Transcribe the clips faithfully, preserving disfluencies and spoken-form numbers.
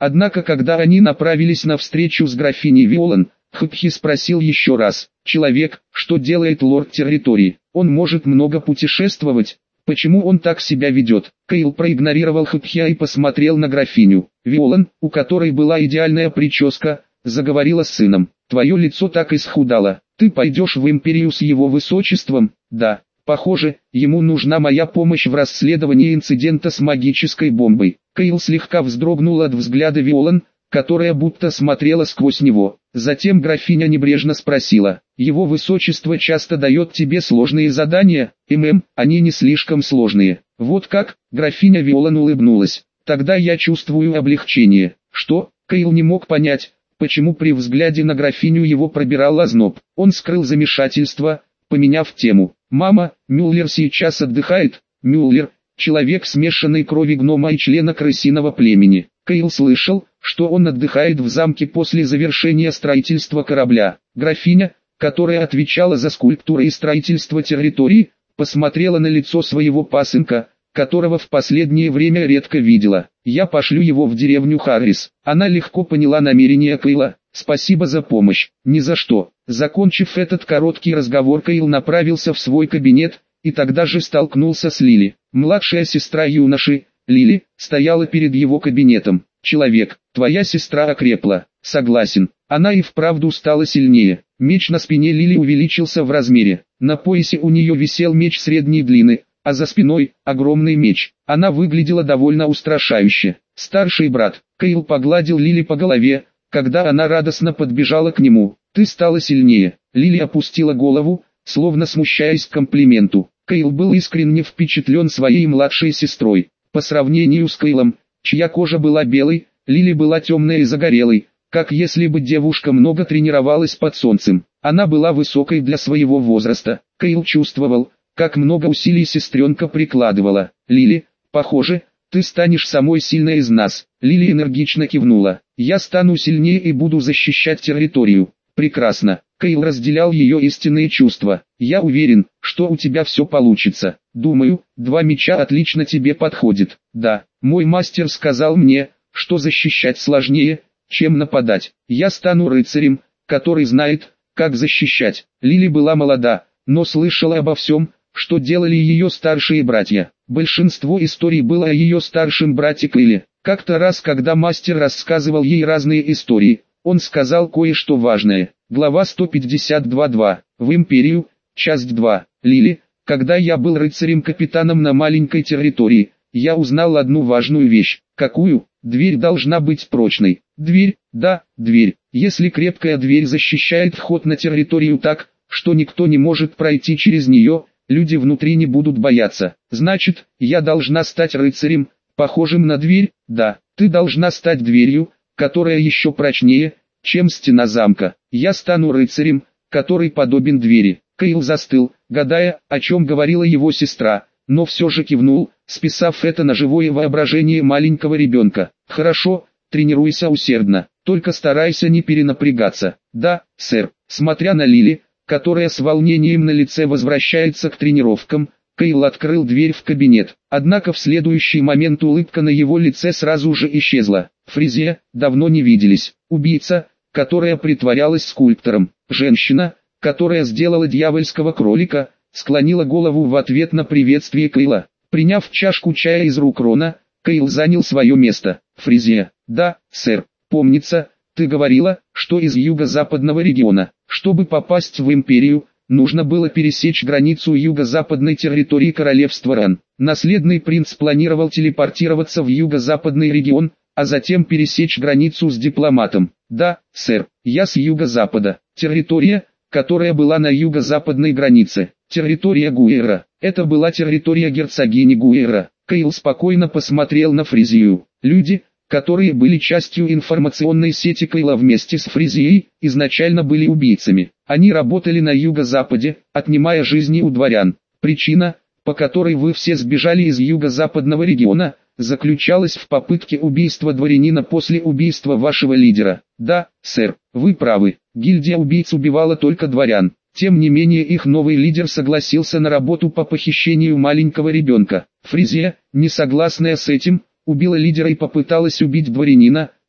Однако когда они направились на встречу с графиней Виолан, Хопхи спросил еще раз: «Человек, что делает лорд территории? Он может много путешествовать. Почему он так себя ведет?» Кейл проигнорировал Хопхи и посмотрел на графиню. Виолан, у которой была идеальная прическа, заговорила с сыном. «Твое лицо так исхудало. Ты пойдешь в империю с его высочеством?» «Да. Похоже, ему нужна моя помощь в расследовании инцидента с магической бомбой». Кейл слегка вздрогнул от взгляда Виолан, которая будто смотрела сквозь него. Затем графиня небрежно спросила: «Его высочество часто дает тебе сложные задания?» «Мм, они не слишком сложные». «Вот как?» Графиня Виолан улыбнулась. «Тогда я чувствую облегчение». «Что?» Кейл не мог понять, почему при взгляде на графиню его пробирал озноб. Он скрыл замешательство, поменяв тему. «Мама, Мюллер сейчас отдыхает». Мюллер – человек смешанной крови гнома и члена крысиного племени. Кейл слышал, что он отдыхает в замке после завершения строительства корабля. Графиня, которая отвечала за скульптуру и строительство территории, посмотрела на лицо своего пасынка, которого в последнее время редко видела. «Я пошлю его в деревню Харрис». Она легко поняла намерение Кейла. «Спасибо за помощь». «Ни за что». Закончив этот короткий разговор, Кейл направился в свой кабинет, и тогда же столкнулся с Лили. Младшая сестра юноши, Лили, стояла перед его кабинетом. «Человек, твоя сестра окрепла». «Согласен». Она и вправду стала сильнее. Меч на спине Лили увеличился в размере. На поясе у нее висел меч средней длины, а за спиной – огромный меч. Она выглядела довольно устрашающе. «Старший брат». Кейл погладил Лили по голове, когда она радостно подбежала к нему. «Ты стала сильнее». Лили опустила голову, словно смущаясь комплименту. Кейл был искренне впечатлен своей младшей сестрой. По сравнению с Кейлом, чья кожа была белой, Лили была темной и загорелой, как если бы девушка много тренировалась под солнцем. Она была высокой для своего возраста. Кейл чувствовал, как много усилий сестренка прикладывала. «Лили, похоже, ты станешь самой сильной из нас». Лили энергично кивнула. «Я стану сильнее и буду защищать территорию». «Прекрасно». Кейл разделял ее истинные чувства. «Я уверен, что у тебя все получится. Думаю, два меча отлично тебе подходит». «Да, мой мастер сказал мне, что защищать сложнее, чем нападать. Я стану рыцарем, который знает, как защищать». Лили была молода, но слышала обо всем, что делали ее старшие братья. Большинство историй было о ее старшем брате Кейле. Как-то раз, когда мастер рассказывал ей разные истории, он сказал кое-что важное. Глава сто пятьдесят два точка два. В империю, часть два. Лили, когда я был рыцарем-капитаном на маленькой территории, я узнал одну важную вещь. Какую? Дверь должна быть прочной. Дверь, да, дверь. Если крепкая дверь защищает вход на территорию так, что никто не может пройти через нее, люди внутри не будут бояться. Значит, я должна стать рыцарем, похожим на дверь. Да, ты должна стать дверью, которая еще прочнее, чем стена замка. Я стану рыцарем, который подобен двери. Кейл застыл, гадая, о чем говорила его сестра, но все же кивнул, списав это на живое воображение маленького ребенка. «Хорошо, тренируйся усердно, только старайся не перенапрягаться». «Да, сэр». Смотря на Лили, которая с волнением на лице возвращается к тренировкам, Кейл открыл дверь в кабинет. Однако в следующий момент улыбка на его лице сразу же исчезла. Фризия, давно не виделись. Убийца, которая притворялась скульптором. Женщина, которая сделала дьявольского кролика, склонила голову в ответ на приветствие Кейла. Приняв чашку чая из рук Рона, Кейл занял свое место. Фризия. «Да, сэр. Помнится, ты говорила, что из юго-западного региона. Чтобы попасть в империю, нужно было пересечь границу юго-западной территории королевства Ран. Наследный принц планировал телепортироваться в юго-западный регион, а затем пересечь границу с дипломатом. Да, сэр, я с юго-запада. Территория, которая была на юго-западной границе. Территория Гуэра. Это была территория герцогини Гуэра. Кейл спокойно посмотрел на Фризию. Люди, которые были частью информационной сети Кейла вместе с Фризией, изначально были убийцами. Они работали на юго-западе, отнимая жизни у дворян. Причина, по которой вы все сбежали из юго-западного региона, заключалась в попытке убийства дворянина после убийства вашего лидера. Да, сэр, вы правы, гильдия убийц убивала только дворян. Тем не менее их новый лидер согласился на работу по похищению маленького ребенка. Фризия, не согласная с этим, убила лидера и попыталась убить дворянина,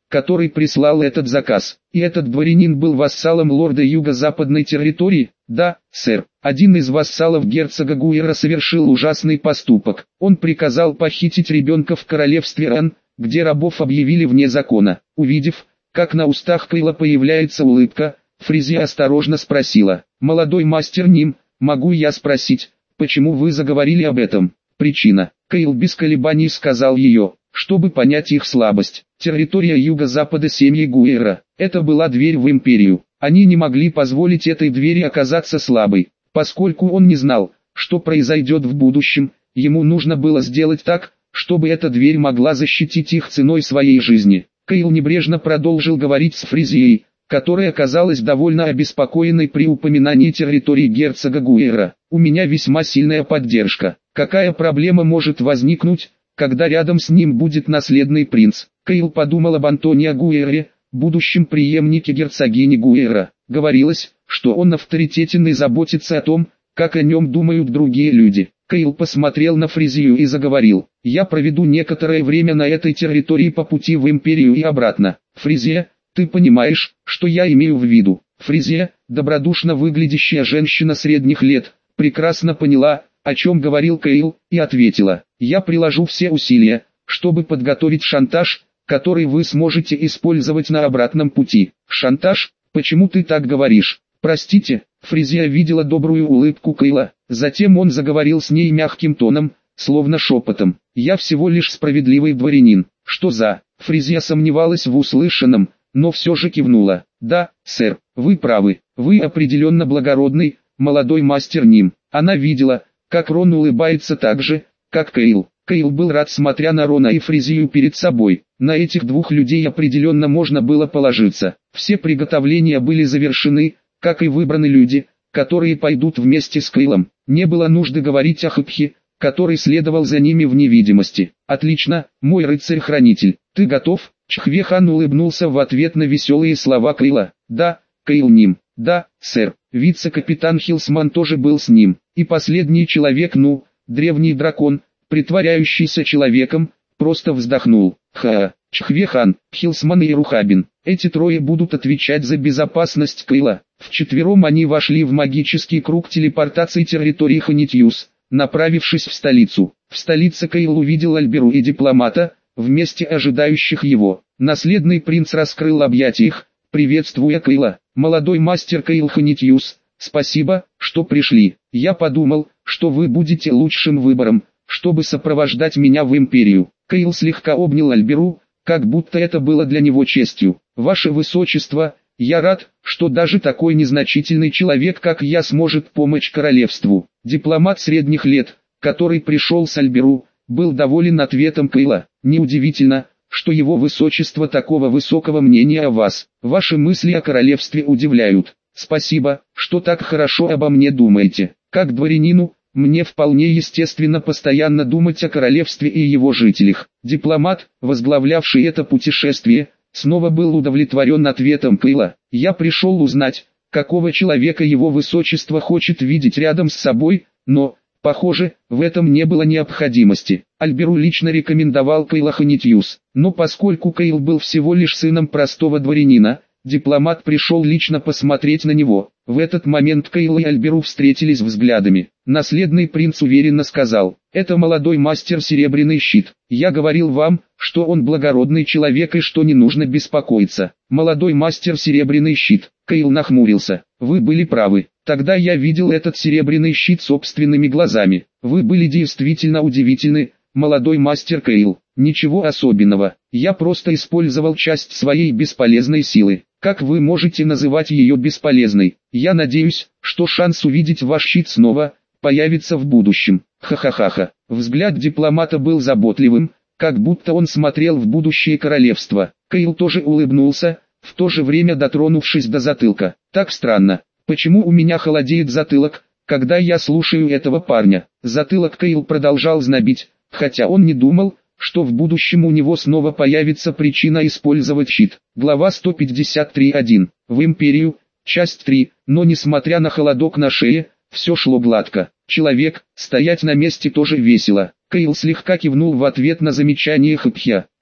который прислал этот заказ. И этот дворянин был вассалом лорда юго-западной территории? Да, сэр. Один из вассалов герцога Гуэра совершил ужасный поступок. Он приказал похитить ребенка в королевстве Ран, где рабов объявили вне закона. Увидев, как на устах Кейла появляется улыбка, Фризия осторожно спросила: «Молодой мастер Ним, могу я спросить, почему вы заговорили об этом?» «Причина». Кейл без колебаний сказал ее, чтобы понять их слабость. Территория юго-запада семьи Гуэра. Это была дверь в империю. Они не могли позволить этой двери оказаться слабой. Поскольку он не знал, что произойдет в будущем, ему нужно было сделать так, чтобы эта дверь могла защитить их ценой своей жизни. Кейл небрежно продолжил говорить с Фризией, которая оказалась довольно обеспокоенной при упоминании территории герцога Гуэра. «У меня весьма сильная поддержка. Какая проблема может возникнуть, когда рядом с ним будет наследный принц?» Кейл подумал об Антонио Гуэре, будущем преемнике герцогини Гуэра. Говорилось, что он авторитетен и заботится о том, как о нем думают другие люди. Кейл посмотрел на Фризию и заговорил: «Я проведу некоторое время на этой территории по пути в империю и обратно. Фризия, ты понимаешь, что я имею в виду?» Фризия, добродушно выглядящая женщина средних лет, прекрасно поняла, о чем говорил Кейл, и ответила: «Я приложу все усилия, чтобы подготовить шантаж, который вы сможете использовать на обратном пути». «Шантаж? Почему ты так говоришь?» «Простите». Фризия видела добрую улыбку Кейла, затем он заговорил с ней мягким тоном, словно шепотом: «Я всего лишь справедливый дворянин». «Что за...» Фризия сомневалась в услышанном, но все же кивнула. «Да, сэр, вы правы, вы определенно благородный, молодой мастер Ним». Она видела, как Рон улыбается так же, как Кейл. Кейл был рад, смотря на Рона и Фризию перед собой. На этих двух людей определенно можно было положиться. Все приготовления были завершены, как и выбраны люди, которые пойдут вместе с Кейлом. Не было нужды говорить о Хыкхе, который следовал за ними в невидимости. «Отлично, мой рыцарь-хранитель, ты готов?» Чхве-хан улыбнулся в ответ на веселые слова Кейла. «Да, Кейл Ним, да, сэр». Вице-капитан Хилсман тоже был с ним. И последний человек, ну, древний дракон, притворяющийся человеком, просто вздохнул. «Ха, Чхве-хан, Хилсман и Рухабин, эти трое будут отвечать за безопасность Кейла». Вчетвером они вошли в магический круг телепортации территории Ханитьюс, направившись в столицу. В столице Кейл увидел Альберу и дипломата, вместе ожидающих его. Наследный принц раскрыл объятия их, приветствуя Кейла. «Молодой мастер Кейл Ханитьюс, спасибо, что пришли. Я подумал, что вы будете лучшим выбором, чтобы сопровождать меня в империю». Кейл слегка обнял Альберу, как будто это было для него честью. «Ваше высочество, я рад, что даже такой незначительный человек, как я, сможет помочь королевству». Дипломат средних лет, который пришел с Альберу, был доволен ответом Кейла. «Неудивительно, что его высочество такого высокого мнения о вас. Ваши мысли о королевстве удивляют. Спасибо, что так хорошо обо мне думаете. Как дворянину, мне вполне естественно постоянно думать о королевстве и его жителях». Дипломат, возглавлявший это путешествие, снова был удовлетворен ответом Кейла. «Я пришел узнать, какого человека его высочество хочет видеть рядом с собой, но, похоже, в этом не было необходимости». Альберу лично рекомендовал Кейла Ханитьюс, но поскольку Кейл был всего лишь сыном простого дворянина, дипломат пришел лично посмотреть на него. В этот момент Кейл и Альберу встретились взглядами. Наследный принц уверенно сказал: «Это молодой мастер Серебряный Щит. Я говорил вам, что он благородный человек и что не нужно беспокоиться». «Молодой мастер Серебряный Щит», Кейл нахмурился. «Вы были правы. Тогда я видел этот Серебряный Щит собственными глазами. Вы были действительно удивительны, молодой мастер Кейл. Ничего особенного. Я просто использовал часть своей бесполезной силы. Как вы можете называть ее бесполезной? Я надеюсь, что шанс увидеть ваш щит снова появится в будущем». Ха-ха-ха-ха. Взгляд дипломата был заботливым, как будто он смотрел в будущее королевства. Кейл тоже улыбнулся, в то же время дотронувшись до затылка. «Так странно. Почему у меня холодеет затылок, когда я слушаю этого парня?» Затылок Кейл продолжал знобить, хотя он не думал, что в будущем у него снова появится причина использовать щит. Глава сто пятьдесят три точка один. В империю, часть три, но несмотря на холодок на шее, все шло гладко. Человек, стоять на месте тоже весело. Кейл слегка кивнул в ответ на замечание Хыкхя.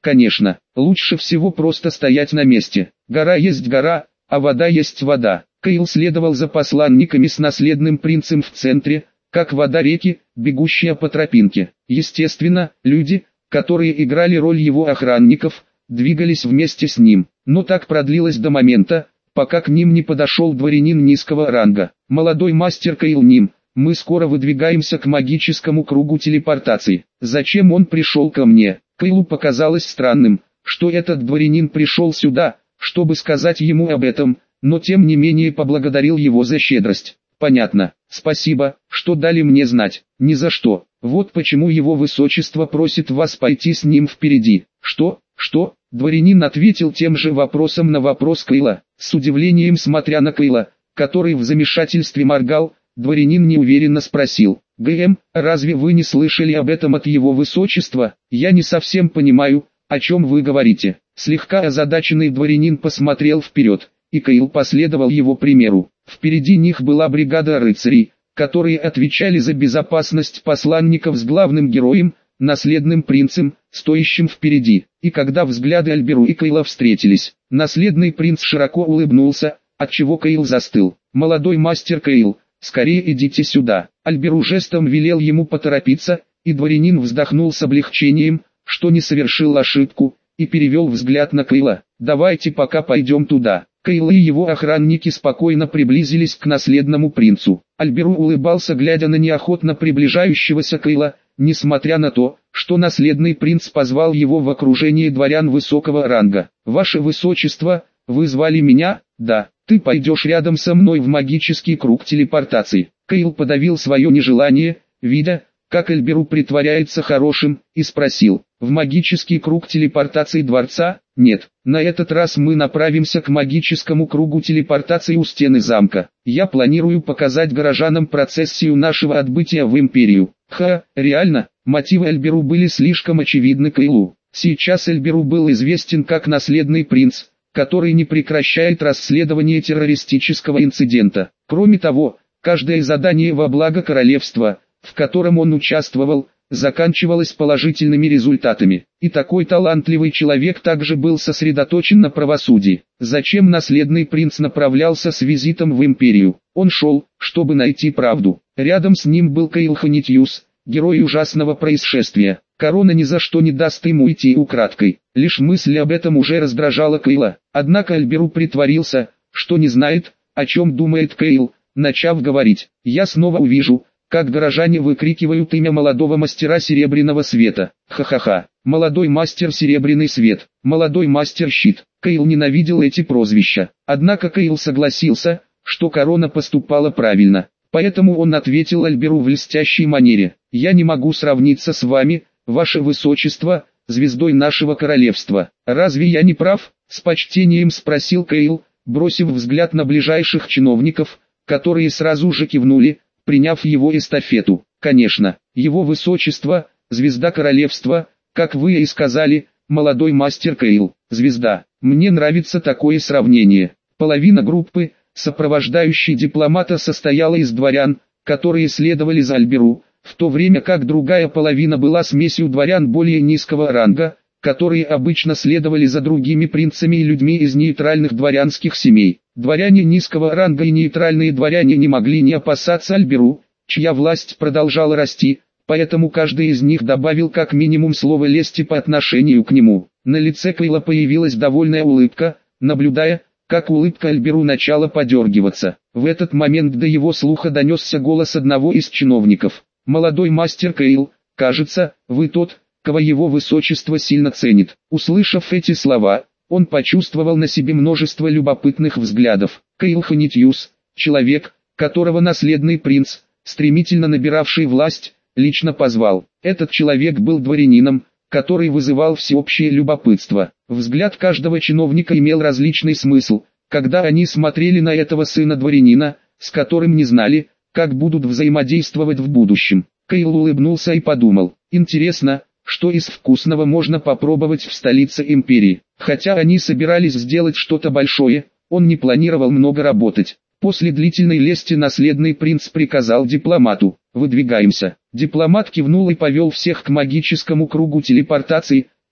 Конечно, лучше всего просто стоять на месте. Гора есть гора, а вода есть вода. Кейл следовал за посланниками с наследным принцем в центре, как вода реки, бегущая по тропинке. Естественно, люди, которые играли роль его охранников, двигались вместе с ним. Но так продлилось до момента, пока к ним не подошел дворянин низкого ранга. «Молодой мастер Кейл Ним, мы скоро выдвигаемся к магическому кругу телепортации. Зачем он пришел ко мне?» Кейлу показалось странным, что этот дворянин пришел сюда, чтобы сказать ему об этом, но тем не менее поблагодарил его за щедрость. «Понятно, спасибо, что дали мне знать». «Ни за что. Вот почему его высочество просит вас пойти с ним впереди». «Что? Что?» Дворянин ответил тем же вопросом на вопрос Кейла. С удивлением смотря на Кейла, который в замешательстве моргал, дворянин неуверенно спросил: «ГМ, разве вы не слышали об этом от его высочества? Я не совсем понимаю, о чем вы говорите». Слегка озадаченный дворянин посмотрел вперед, и Кейл последовал его примеру. Впереди них была бригада рыцарей, которые отвечали за безопасность посланников с главным героем, наследным принцем, стоящим впереди. И когда взгляды Альберу и Кейла встретились, наследный принц широко улыбнулся, отчего Кейл застыл. «Молодой мастер Кейл, скорее идите сюда». Альберу жестом велел ему поторопиться, и дворянин вздохнул с облегчением, что не совершил ошибку, и перевел взгляд на Кейла. «Давайте пока пойдем туда». Кейл и его охранники спокойно приблизились к наследному принцу. Альберу улыбался, глядя на неохотно приближающегося Кейла, несмотря на то, что наследный принц позвал его в окружении дворян высокого ранга. «Ваше высочество, вы звали меня?» «Да, ты пойдешь рядом со мной в магический круг телепортации». Кейл подавил свое нежелание, видя, как Альберу притворяется хорошим, и спросил: «В магический круг телепортации дворца?» «Нет, на этот раз мы направимся к магическому кругу телепортации у стены замка. Я планирую показать горожанам процессию нашего отбытия в Империю». Ха, реально, мотивы Альберу были слишком очевидны Кейлу. Сейчас Альберу был известен как наследный принц, который не прекращает расследование террористического инцидента. Кроме того, каждое задание во благо королевства, в котором он участвовал, заканчивалось положительными результатами. И такой талантливый человек также был сосредоточен на правосудии. Зачем наследный принц направлялся с визитом в Империю? Он шел, чтобы найти правду. Рядом с ним был Кейл Хонитьюс, герой ужасного происшествия. Корона ни за что не даст ему идти украдкой. Лишь мысль об этом уже раздражала Кейла. Однако Альберу притворился, что не знает, о чем думает Кейл, начав говорить: «Я снова увижу, как горожане выкрикивают имя молодого мастера Серебряного Света. Ха-ха-ха, молодой мастер Серебряный Свет, молодой мастер Щит». Кейл ненавидел эти прозвища. Однако Кейл согласился, что корона поступала правильно. Поэтому он ответил Альберу в льстящей манере: «Я не могу сравниться с вами, ваше высочество, звездой нашего королевства. Разве я не прав?» — с почтением спросил Кейл, бросив взгляд на ближайших чиновников, которые сразу же кивнули, приняв его эстафету. «Конечно, его высочество, звезда королевства, как вы и сказали, молодой мастер Кейл, звезда». Мне нравится такое сравнение. Половина группы, сопровождающей дипломата, состояла из дворян, которые следовали за Альберу, в то время как другая половина была смесью дворян более низкого ранга, которые обычно следовали за другими принцами и людьми из нейтральных дворянских семей. Дворяне низкого ранга и нейтральные дворяне не могли не опасаться Альберу, чья власть продолжала расти, поэтому каждый из них добавил как минимум слово лести по отношению к нему. На лице Кейла появилась довольная улыбка, наблюдая, как улыбка Альберу начала подергиваться. В этот момент до его слуха донесся голос одного из чиновников: «Молодой мастер Кейл, кажется, вы тот, кого его высочество сильно ценит». Услышав эти слова, он почувствовал на себе множество любопытных взглядов. Кейл Хонитьюс, человек, которого наследный принц, стремительно набиравший власть, лично позвал. Этот человек был дворянином, который вызывал всеобщее любопытство. Взгляд каждого чиновника имел различный смысл, когда они смотрели на этого сына дворянина, с которым не знали, как будут взаимодействовать в будущем. Кейл улыбнулся и подумал: интересно, что из вкусного можно попробовать в столице империи. Хотя они собирались сделать что-то большое, он не планировал много работать. После длительной лести наследный принц приказал дипломату: «Выдвигаемся». Дипломат кивнул и повел всех к магическому кругу телепортации,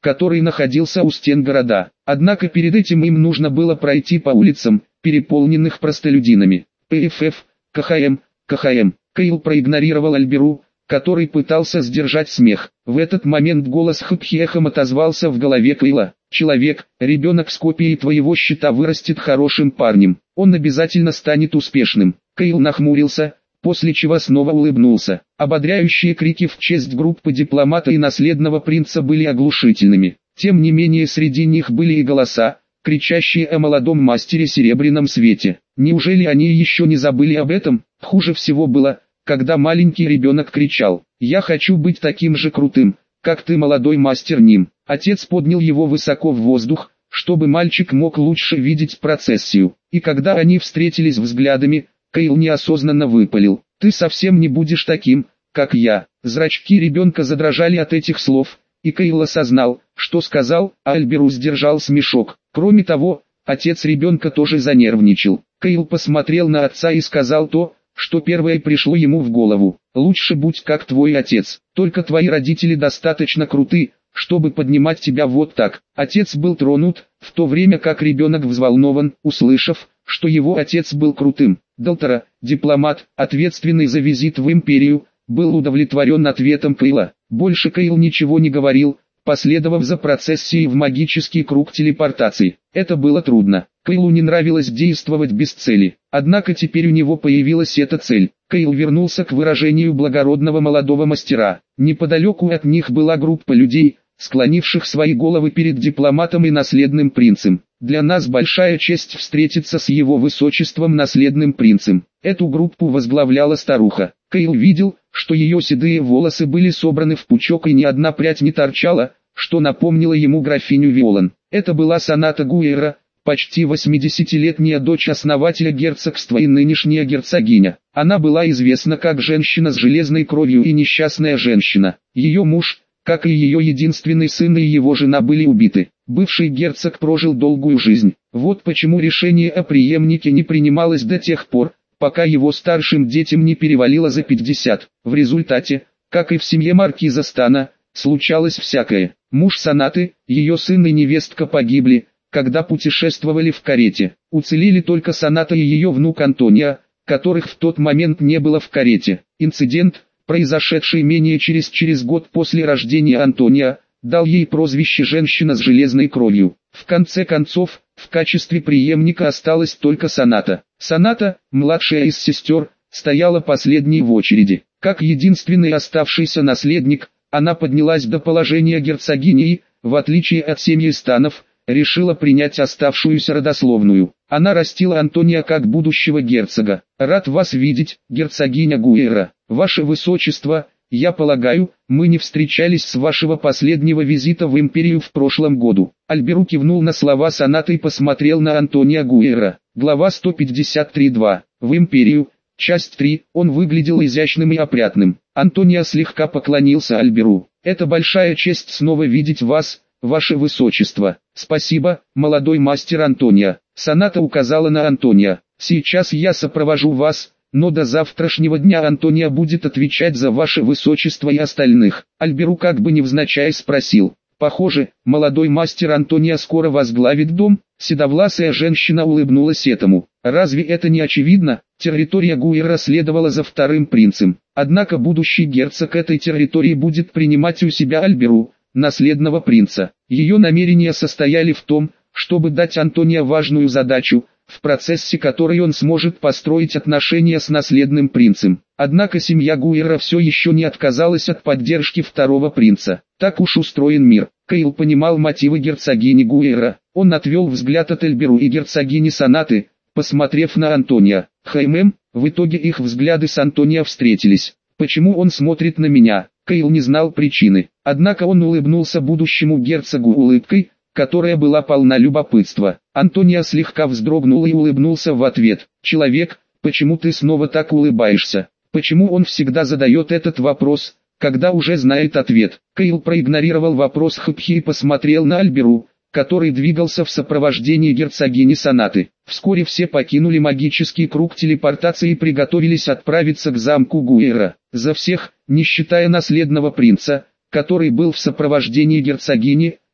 который находился у стен города. Однако перед этим им нужно было пройти по улицам, переполненных простолюдинами. ПФФ, КХМ, КХМ. Кейл проигнорировал Альберу, который пытался сдержать смех. В этот момент голос Хапхи эхом отозвался в голове Кейла. «Человек, ребенок с копией твоего щита вырастет хорошим парнем. Он обязательно станет успешным». Кейл нахмурился, после чего снова улыбнулся. Ободряющие крики в честь группы дипломата и наследного принца были оглушительными. Тем не менее среди них были и голоса, кричащие о молодом мастере серебряном свете. Неужели они еще не забыли об этом? Хуже всего было, когда маленький ребенок кричал: «Я хочу быть таким же крутым, как ты, молодой мастер Ним». Отец поднял его высоко в воздух, чтобы мальчик мог лучше видеть процессию. И когда они встретились взглядами, Кейл неосознанно выпалил: «Ты совсем не будешь таким, как я». Зрачки ребенка задрожали от этих слов, и Кейл осознал, что сказал, а Альберу сдержал смешок. Кроме того, отец ребенка тоже занервничал. Кейл посмотрел на отца и сказал то, что первое пришло ему в голову: «Лучше будь как твой отец, только твои родители достаточно круты, чтобы поднимать тебя вот так». Отец был тронут, в то время как ребенок взволнован, услышав, что его отец был крутым. Далтера, дипломат, ответственный за визит в империю, был удовлетворен ответом Кейла. Больше Кейл ничего не говорил, последовав за процессией в магический круг телепортации. Это было трудно. Кейлу не нравилось действовать без цели. Однако теперь у него появилась эта цель. Кейл вернулся к выражению благородного молодого мастера. Неподалеку от них была группа людей, склонивших свои головы перед дипломатом и наследным принцем. «Для нас большая честь встретиться с его высочеством наследным принцем». Эту группу возглавляла старуха. Кейл видел, что ее седые волосы были собраны в пучок и ни одна прядь не торчала, что напомнило ему графиню Виолан. Это была Соната Гуэйра, почти восьмидесятилетняя дочь основателя герцогства и нынешняя герцогиня. Она была известна как женщина с железной кровью и несчастная женщина. Ее муж, как и ее единственный сын и его жена, были убиты. Бывший герцог прожил долгую жизнь. Вот почему решение о преемнике не принималось до тех пор, пока его старшим детям не перевалило за пятьдесят. В результате, как и в семье маркиза Стана, случалось всякое. Муж Сонаты, ее сын и невестка погибли, когда путешествовали в карете. Уцелели только Соната и ее внук Антонио, которых в тот момент не было в карете. Инцидент, произошедший менее через через год после рождения Антонио, дал ей прозвище «женщина с железной кровью». В конце концов, в качестве преемника осталась только Соната. Соната, младшая из сестер, стояла последней в очереди. Как единственный оставшийся наследник, она поднялась до положения герцогини и, в отличие от семьи Станов, решила принять оставшуюся родословную. Она растила Антонио как будущего герцога. «Рад вас видеть, герцогиня Гуэйра. Ваше высочество, я полагаю, мы не встречались с вашего последнего визита в империю в прошлом году». Альберу кивнул на слова Сонаты и посмотрел на Антонио Гуэйра. Глава сто пятьдесят три два. В империю. Часть три. Он выглядел изящным и опрятным. Антонио слегка поклонился Альберу. «Это большая честь снова видеть вас, ваше высочество». «Спасибо, молодой мастер Антонио». Соната указала на Антонио. «Сейчас я сопровожу вас, но до завтрашнего дня Антонио будет отвечать за ваше высочество и остальных». Альберу как бы невзначай спросил: «Похоже, молодой мастер Антонио скоро возглавит дом?» Седовласая женщина улыбнулась этому. «Разве это не очевидно?» Территория Гуэйра следовала за вторым принцем. Однако будущий герцог этой территории будет принимать у себя Альберу, наследного принца. Ее намерения состояли в том, чтобы дать Антонио важную задачу, в процессе которой он сможет построить отношения с наследным принцем. Однако семья Гуэйра все еще не отказалась от поддержки второго принца. Так уж устроен мир. Кейл понимал мотивы герцогини Гуэйра. Он отвел взгляд от Альберу и герцогини Сонаты, посмотрев на Антонио. «Хм, в итоге их взгляды с Антонио встретились. Почему он смотрит на меня?» Кейл не знал причины. Однако он улыбнулся будущему герцогу улыбкой, которая была полна любопытства. Антонио слегка вздрогнул и улыбнулся в ответ. «Человек, почему ты снова так улыбаешься?» Почему он всегда задает этот вопрос, когда уже знает ответ? Кейл проигнорировал вопрос Хапхи и посмотрел на Альберу, который двигался в сопровождении герцогини Сонаты. Вскоре все покинули магический круг телепортации и приготовились отправиться к замку Гуэйра. За всех, не считая наследного принца, который был в сопровождении герцогини,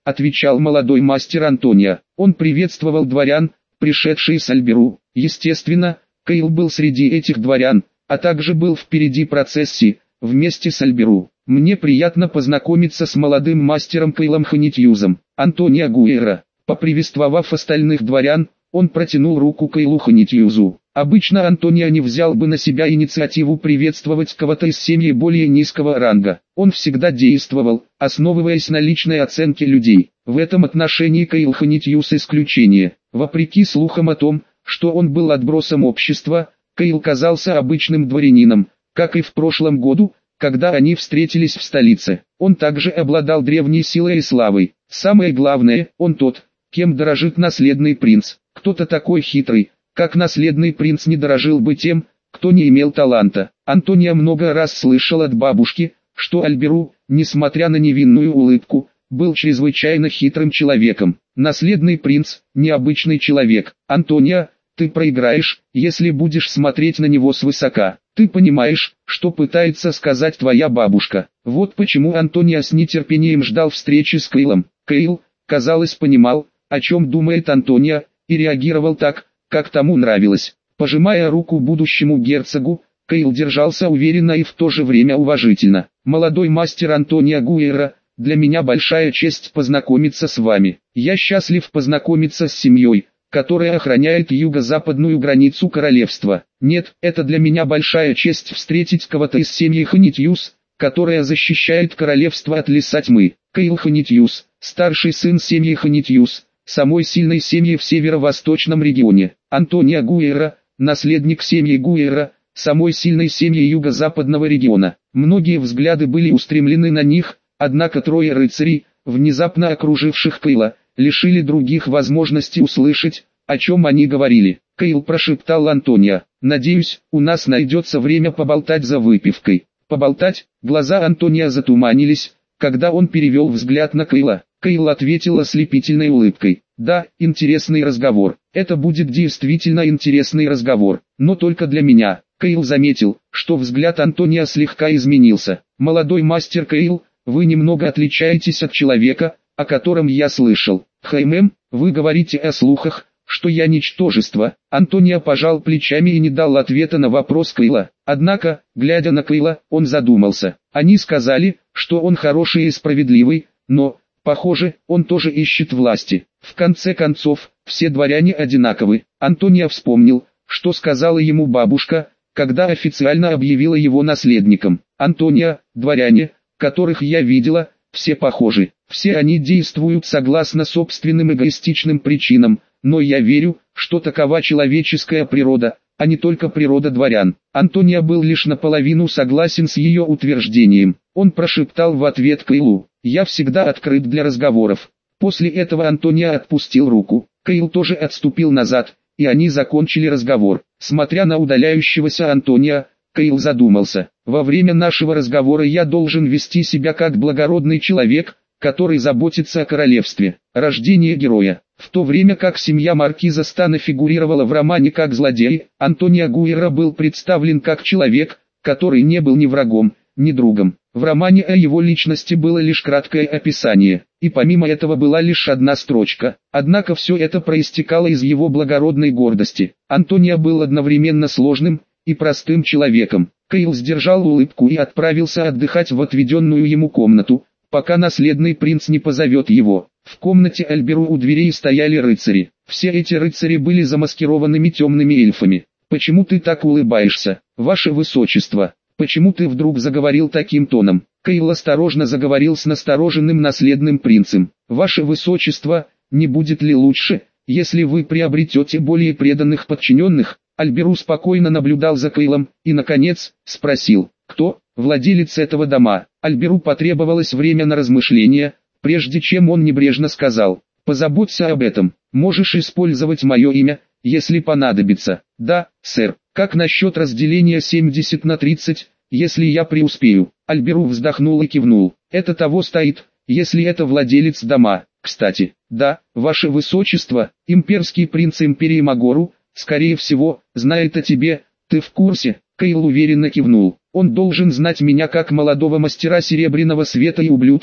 отвечал молодой мастер Антонио. Он приветствовал дворян, пришедшие с Альберу. Естественно, Кейл был среди этих дворян, а также был впереди процессии, вместе с Альберу. Мне приятно познакомиться с молодым мастером Кейлом Ханитьюзом, Антонио Гуэра. Поприветствовав остальных дворян, он протянул руку Кейлу Ханитьюзу. Обычно Антонио не взял бы на себя инициативу приветствовать кого-то из семьи более низкого ранга. Он всегда действовал, основываясь на личной оценке людей. В этом отношении Кейл Ханитьюз исключение. Вопреки слухам о том, что он был отбросом общества, Кейл казался обычным дворянином, как и в прошлом году, когда они встретились в столице. Он также обладал древней силой и славой. Самое главное, он тот, кем дорожит наследный принц. Кто-то такой хитрый, как наследный принц не дорожил бы тем, кто не имел таланта. Антонио много раз слышал от бабушки, что Альберу, несмотря на невинную улыбку, был чрезвычайно хитрым человеком. Наследный принц – необычный человек. Антонио, ты проиграешь, если будешь смотреть на него свысока. Ты понимаешь, что пытается сказать твоя бабушка. Вот почему Антонио с нетерпением ждал встречи с Кейлом. Кейл, казалось, понимал, о чем думает Антонио, и реагировал так, как тому нравилось. Пожимая руку будущему герцогу, Кейл держался уверенно и в то же время уважительно. «Молодой мастер Антонио Гуэра, для меня большая честь познакомиться с вами. Я счастлив познакомиться с семьей, которая охраняет юго-западную границу королевства. Нет, это для меня большая честь встретить кого-то из семьи Ханитьюз, которая защищает королевство от лица тьмы. Кейл Ханитьюз, старший сын семьи Ханитьюз, самой сильной семьи в северо-восточном регионе. Антонио Гуэра, наследник семьи Гуэра, самой сильной семьи юго-западного региона. Многие взгляды были устремлены на них, однако трое рыцарей, внезапно окруживших Кейла, лишили других возможности услышать, о чем они говорили. Кейл прошептал Антонио: «Надеюсь, у нас найдется время поболтать за выпивкой». Поболтать? Глаза Антонио затуманились, когда он перевел взгляд на Кейла. Кейл ответил ослепительной улыбкой: «Да, интересный разговор. Это будет действительно интересный разговор, но только для меня». Кейл заметил, что взгляд Антонио слегка изменился. «Молодой мастер Кейл, вы немного отличаетесь от человека, о котором я слышал. Хаймем, вы говорите о слухах, что я ничтожество». Антонио пожал плечами и не дал ответа на вопрос Кейла. Однако, глядя на Кейла, он задумался. Они сказали, что он хороший и справедливый, но, похоже, он тоже ищет власти. В конце концов, все дворяне одинаковы. Антонио вспомнил, что сказала ему бабушка, когда официально объявила его наследником. «Антонио, дворяне, которых я видела, все похожи. Все они действуют согласно собственным эгоистичным причинам, но я верю, что такова человеческая природа, а не только природа дворян». Антонио был лишь наполовину согласен с ее утверждением. Он прошептал в ответ Кейлу: «Я всегда открыт для разговоров». После этого Антонио отпустил руку. Кейл тоже отступил назад, и они закончили разговор. Смотря на удаляющегося Антонио, Кейл задумался: «Во время нашего разговора я должен вести себя как благородный человек, который заботится о королевстве». Рождение героя. В то время как семья маркиза Стана фигурировала в романе как злодей, Антонио Гуэра был представлен как человек, который не был ни врагом, ни другом. В романе о его личности было лишь краткое описание, и помимо этого была лишь одна строчка. Однако все это проистекало из его благородной гордости. Антонио был одновременно сложным и простым человеком. Кейл сдержал улыбку и отправился отдыхать в отведенную ему комнату, пока наследный принц не позовет его. В комнате Альберу у дверей стояли рыцари. Все эти рыцари были замаскированными темными эльфами. «Почему ты так улыбаешься, ваше высочество? Почему ты вдруг заговорил таким тоном?» Кейл осторожно заговорил с настороженным наследным принцем. «Ваше высочество, не будет ли лучше, если вы приобретете более преданных подчиненных?» Альберу спокойно наблюдал за Кейлом и, наконец, спросил: «Кто владелец этого дома?» Альберу потребовалось время на размышление, прежде чем он небрежно сказал: «Позаботься об этом, можешь использовать мое имя, если понадобится». «Да, сэр. Как насчет разделения семьдесят на тридцать, если я преуспею?» Альберу вздохнул и кивнул. «Это того стоит, если это владелец дома. Кстати, да, ваше высочество, имперский принц империи Магору, скорее всего, знает о тебе, ты в курсе?» Кейл уверенно кивнул. «Он должен знать меня как молодого мастера серебряного света и ублюдка,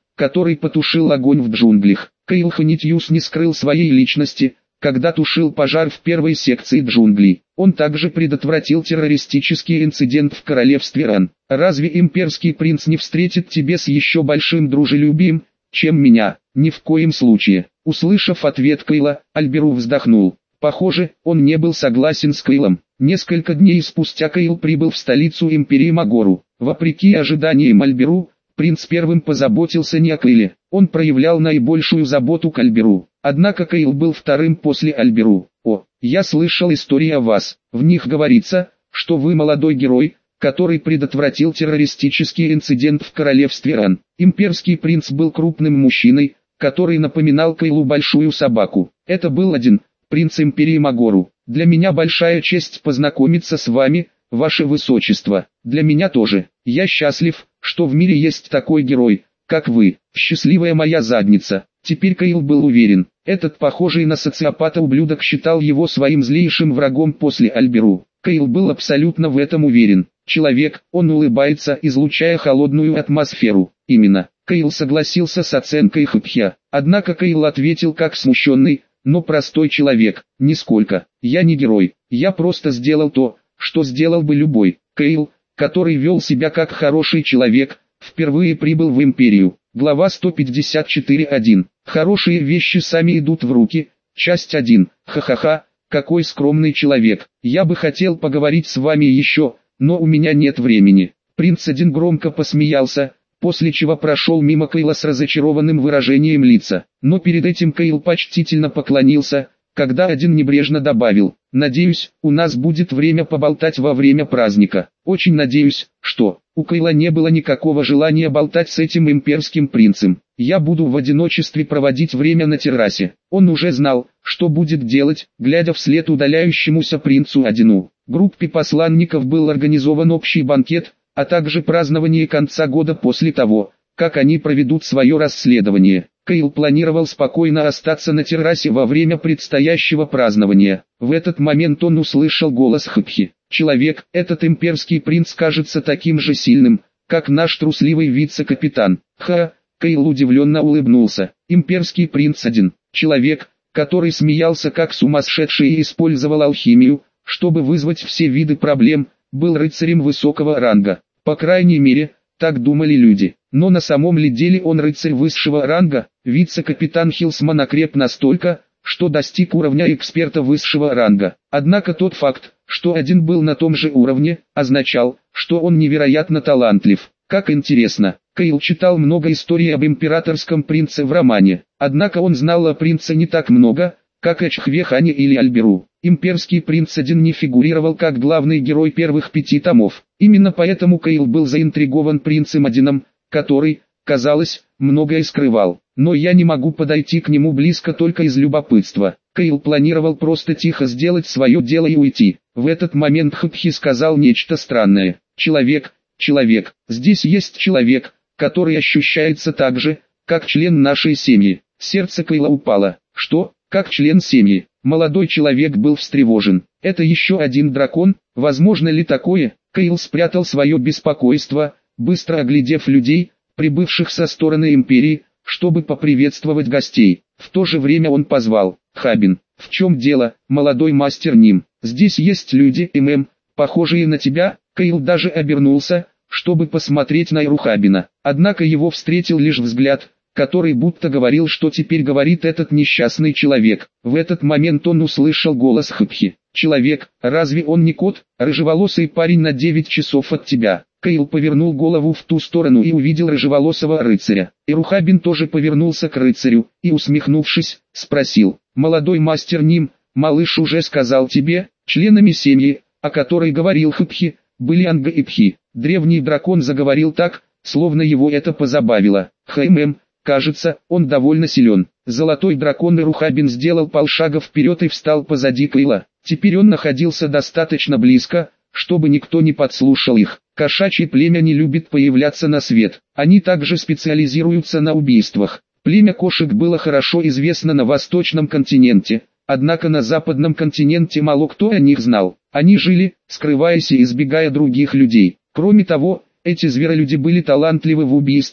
который потушил огонь в джунглях. Кейл Ханитьюс не скрыл своей личности, когда тушил пожар в первой секции джунглей. Он также предотвратил террористический инцидент в королевстве Ран. Разве имперский принц не встретит тебя с еще большим дружелюбием, чем меня? Ни в коем случае. Услышав ответ Кейла, Альберу вздохнул. Похоже, он не был согласен с Кейлом. Несколько дней спустя Кейл прибыл в столицу империи Магору. Вопреки ожиданиям Альберу, принц первым позаботился не о Кейле. Он проявлял наибольшую заботу к Альберу. Однако Кейл был вторым после Альберу. О, я слышал истории о вас. В них говорится, что вы молодой герой, который предотвратил террористический инцидент в королевстве Ран. Имперский принц был крупным мужчиной, который напоминал Кейлу большую собаку. Это был один, принц империи Магору. Для меня большая честь познакомиться с вами, ваше высочество. Для меня тоже. Я счастлив, что в мире есть такой герой, как вы. Счастливая моя задница. Теперь Кейл был уверен. Этот похожий на социопата ублюдок считал его своим злейшим врагом после Альберу. Кейл был абсолютно в этом уверен. Человек, он улыбается, излучая холодную атмосферу. Именно. Кейл согласился с оценкой Хупхья. Однако Кейл ответил как смущенный, но простой человек. Нисколько. Я не герой. Я просто сделал то, что сделал бы любой. Кейл, который вел себя как хороший человек, впервые прибыл в империю. Глава сто пятьдесят четыре точка один. Хорошие вещи сами идут в руки. Часть один. Ха-ха-ха, какой скромный человек. Я бы хотел поговорить с вами еще, но у меня нет времени. Принц один громко посмеялся, после чего прошел мимо Кейла с разочарованным выражением лица. Но перед этим Кейл почтительно поклонился, когда один небрежно добавил: «Надеюсь, у нас будет время поболтать во время праздника». Очень надеюсь, что у Кейла не было никакого желания болтать с этим имперским принцем. «Я буду в одиночестве проводить время на террасе». Он уже знал, что будет делать, глядя вслед удаляющемуся принцу Одину. Группе посланников был организован общий банкет, а также празднование конца года после того, как они проведут свое расследование. Кейл планировал спокойно остаться на террасе во время предстоящего празднования. В этот момент он услышал голос Хупхи. «Человек, этот имперский принц кажется таким же сильным, как наш трусливый вице-капитан». Ха, Кейл удивленно улыбнулся. Имперский принц один. Человек, который смеялся как сумасшедший и использовал алхимию, чтобы вызвать все виды проблем, был рыцарем высокого ранга. По крайней мере, так думали люди. Но на самом ли деле он рыцарь высшего ранга? Вице-капитан Хилсман окреп настолько, что достиг уровня эксперта высшего ранга. Однако тот факт, что один был на том же уровне, означал, что он невероятно талантлив. Как интересно, Кейл читал много историй об императорском принце в романе. Однако он знал о принце не так много, как о Чхвехане или Альберу. Имперский принц один не фигурировал как главный герой первых пяти томов. Именно поэтому Кейл был заинтригован принцем Одином, который, казалось, многое скрывал. Но я не могу подойти к нему близко только из любопытства. Кейл планировал просто тихо сделать свое дело и уйти. В этот момент Хупхи сказал нечто странное. «Человек, человек, здесь есть человек, который ощущается так же, как член нашей семьи». Сердце Кейла упало. «Что? Как член семьи?» Молодой человек был встревожен. «Это еще один дракон? Возможно ли такое?» Кейл спрятал свое беспокойство, быстро оглядев людей, прибывших со стороны империи, чтобы поприветствовать гостей. В то же время он позвал: «Хабин, в чем дело, молодой мастер Ним? Здесь есть люди, ММ, похожие на тебя». Кейл даже обернулся, чтобы посмотреть на Ирухабина. Однако его встретил лишь взгляд, который будто говорил, что теперь говорит этот несчастный человек. В этот момент он услышал голос Хупхи. «Человек, разве он не кот? Рыжеволосый парень на девять часов от тебя». Кейл повернул голову в ту сторону и увидел рыжеволосого рыцаря. Ирухабин тоже повернулся к рыцарю и, усмехнувшись, спросил: «Молодой мастер Ним, малыш уже сказал тебе, членами семьи, о которой говорил Хупхи, были Анга и Пхи». Древний дракон заговорил так, словно его это позабавило. «Хм, кажется, он довольно силен». Золотой дракон Ирухабин сделал полшага вперед и встал позади Кейла. Теперь он находился достаточно близко, чтобы никто не подслушал их. Кошачье племя не любит появляться на свет. Они также специализируются на убийствах. Племя кошек было хорошо известно на восточном континенте, однако на западном континенте мало кто о них знал. Они жили, скрываясь и избегая других людей. Кроме того, эти зверолюди были талантливы в убийствах,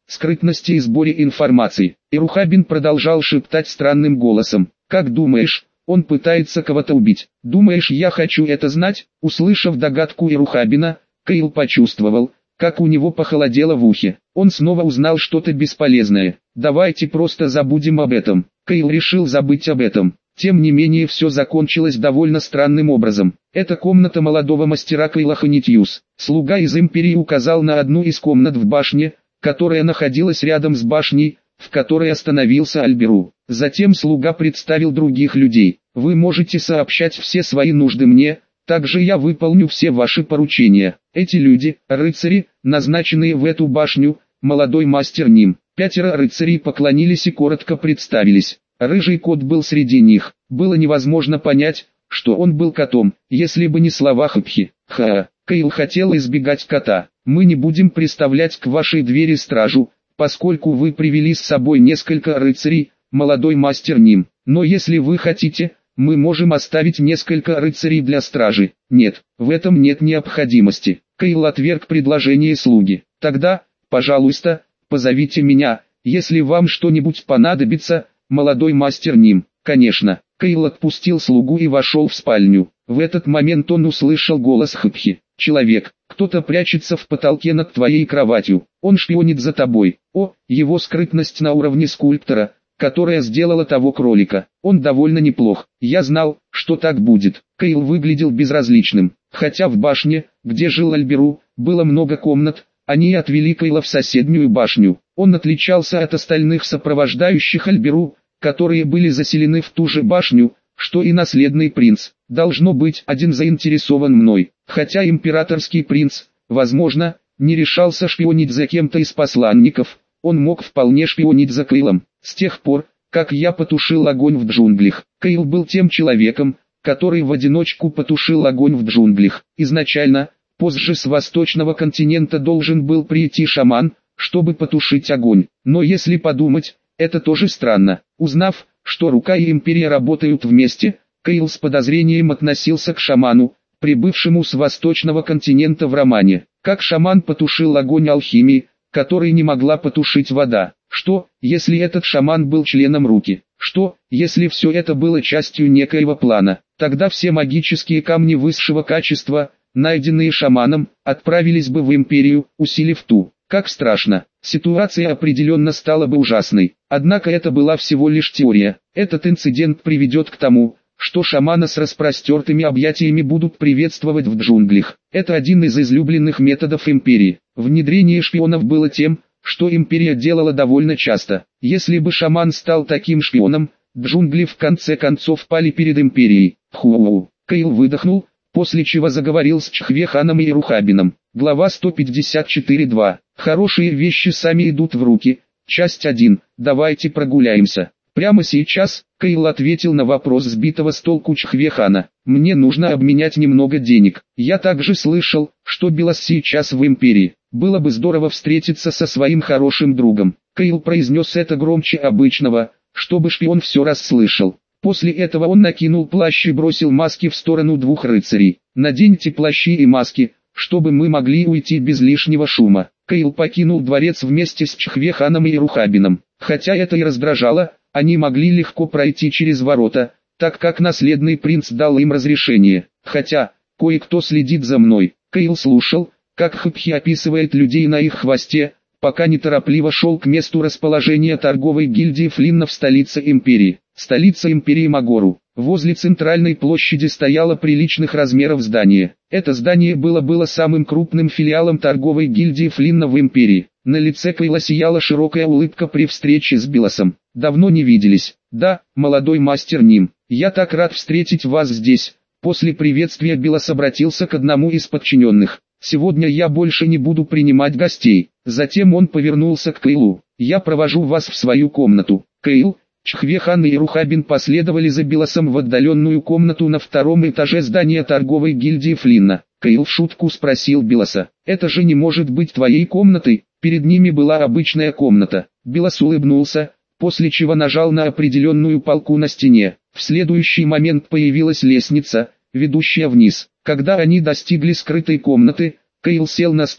скрытности и сборе информации. Ирухабин продолжал шептать странным голосом. «Как думаешь, он пытается кого-то убить? Думаешь, я хочу это знать?» Услышав догадку Ирухабина, Каил почувствовал, как у него похолодело в ухе. Он снова узнал что-то бесполезное. «Давайте просто забудем об этом». Каил решил забыть об этом. Тем не менее все закончилось довольно странным образом. Это комната молодого мастера Каила Ханитьюс. Слуга из Империи указал на одну из комнат в башне, которая находилась рядом с башней, в которой остановился Альберу. Затем слуга представил других людей. «Вы можете сообщать все свои нужды мне, также я выполню все ваши поручения». Эти люди, рыцари, назначенные в эту башню, молодой мастер Ним. Пятеро рыцарей поклонились и коротко представились. Рыжий кот был среди них. Было невозможно понять, что он был котом, если бы не слова Хапхи. Ха, Каил хотел избегать кота. «Мы не будем приставлять к вашей двери стражу, поскольку вы привели с собой несколько рыцарей, молодой мастер Ним. Но если вы хотите, мы можем оставить несколько рыцарей для стражи». «Нет, в этом нет необходимости». Каил отверг предложение слуги. «Тогда, пожалуйста, позовите меня, если вам что-нибудь понадобится, молодой мастер Ним». «Конечно». Каил отпустил слугу и вошел в спальню. В этот момент он услышал голос Хапхи. «Человек, кто-то прячется в потолке над твоей кроватью. Он шпионит за тобой». О, его скрытность на уровне скульптора, которая сделала того кролика. Он довольно неплох. Я знал, что так будет. Каил выглядел безразличным. Хотя в башне, где жил Альберу, было много комнат, они отвели Каила в соседнюю башню. Он отличался от остальных сопровождающих Альберу, которые были заселены в ту же башню, что и наследный принц. Должно быть, один заинтересован мной. Хотя императорский принц, возможно, не решался шпионить за кем-то из посланников, он мог вполне шпионить за Каилом. С тех пор, как я потушил огонь в джунглях, Каил был тем человеком, который в одиночку потушил огонь в джунглях. Изначально, позже с восточного континента должен был прийти шаман, чтобы потушить огонь. Но если подумать, это тоже странно. Узнав, что Рука и Империя работают вместе, Каил с подозрением относился к шаману, прибывшему с восточного континента в романе. Как шаман потушил огонь алхимии, который не могла потушить вода? Что, если этот шаман был членом Руки? Что, если все это было частью некоего плана? Тогда все магические камни высшего качества, найденные шаманом, отправились бы в Империю, усилив ту. Как страшно. Ситуация определенно стала бы ужасной. Однако это была всего лишь теория. Этот инцидент приведет к тому, что шамана с распростертыми объятиями будут приветствовать в джунглях. Это один из излюбленных методов Империи. Внедрение шпионов было тем, что Империя делала довольно часто. Если бы шаман стал таким шпионом, джунгли в конце концов пали перед Империей. Ху-у-у. Каил выдохнул, после чего заговорил с Чхвеханом и Ирухабином. Глава сто пятьдесят четыре два. Хорошие вещи сами идут в руки. Часть один. Давайте прогуляемся. Прямо сейчас, Каил ответил на вопрос сбитого с толку Чхвехана. Мне нужно обменять немного денег. Я также слышал, что Белос сейчас в Империи. Было бы здорово встретиться со своим хорошим другом. Каил произнес это громче обычного, чтобы шпион все расслышал. После этого он накинул плащ и бросил маски в сторону двух рыцарей. «Наденьте плащи и маски, чтобы мы могли уйти без лишнего шума». Каил покинул дворец вместе с Чхвеханом и Ирухабином. Хотя это и раздражало, они могли легко пройти через ворота, так как наследный принц дал им разрешение. Хотя, кое-кто следит за мной. Каил слушал, как Хапхи описывает людей на их хвосте, пока неторопливо шел к месту расположения торговой гильдии Флинна в столице Империи. Столица Империи Магору. Возле центральной площади стояло приличных размеров здание. Это здание было было самым крупным филиалом торговой гильдии Флинна в Империи. На лице Каила сияла широкая улыбка при встрече с Белосом. «Давно не виделись». «Да, молодой мастер Ним, я так рад встретить вас здесь». После приветствия Белос обратился к одному из подчиненных. «Сегодня я больше не буду принимать гостей». Затем он повернулся к Каилу. «Я провожу вас в свою комнату». Каил, Чхвехан и Ирухабин последовали за Белосом в отдаленную комнату на втором этаже здания торговой гильдии Флинна. Каил в шутку спросил Белоса: «Это же не может быть твоей комнатой?» Перед ними была обычная комната. Белос улыбнулся, после чего нажал на определенную полку на стене. В следующий момент появилась лестница, ведущая вниз. Когда они достигли скрытой комнаты, Каил сел на стул,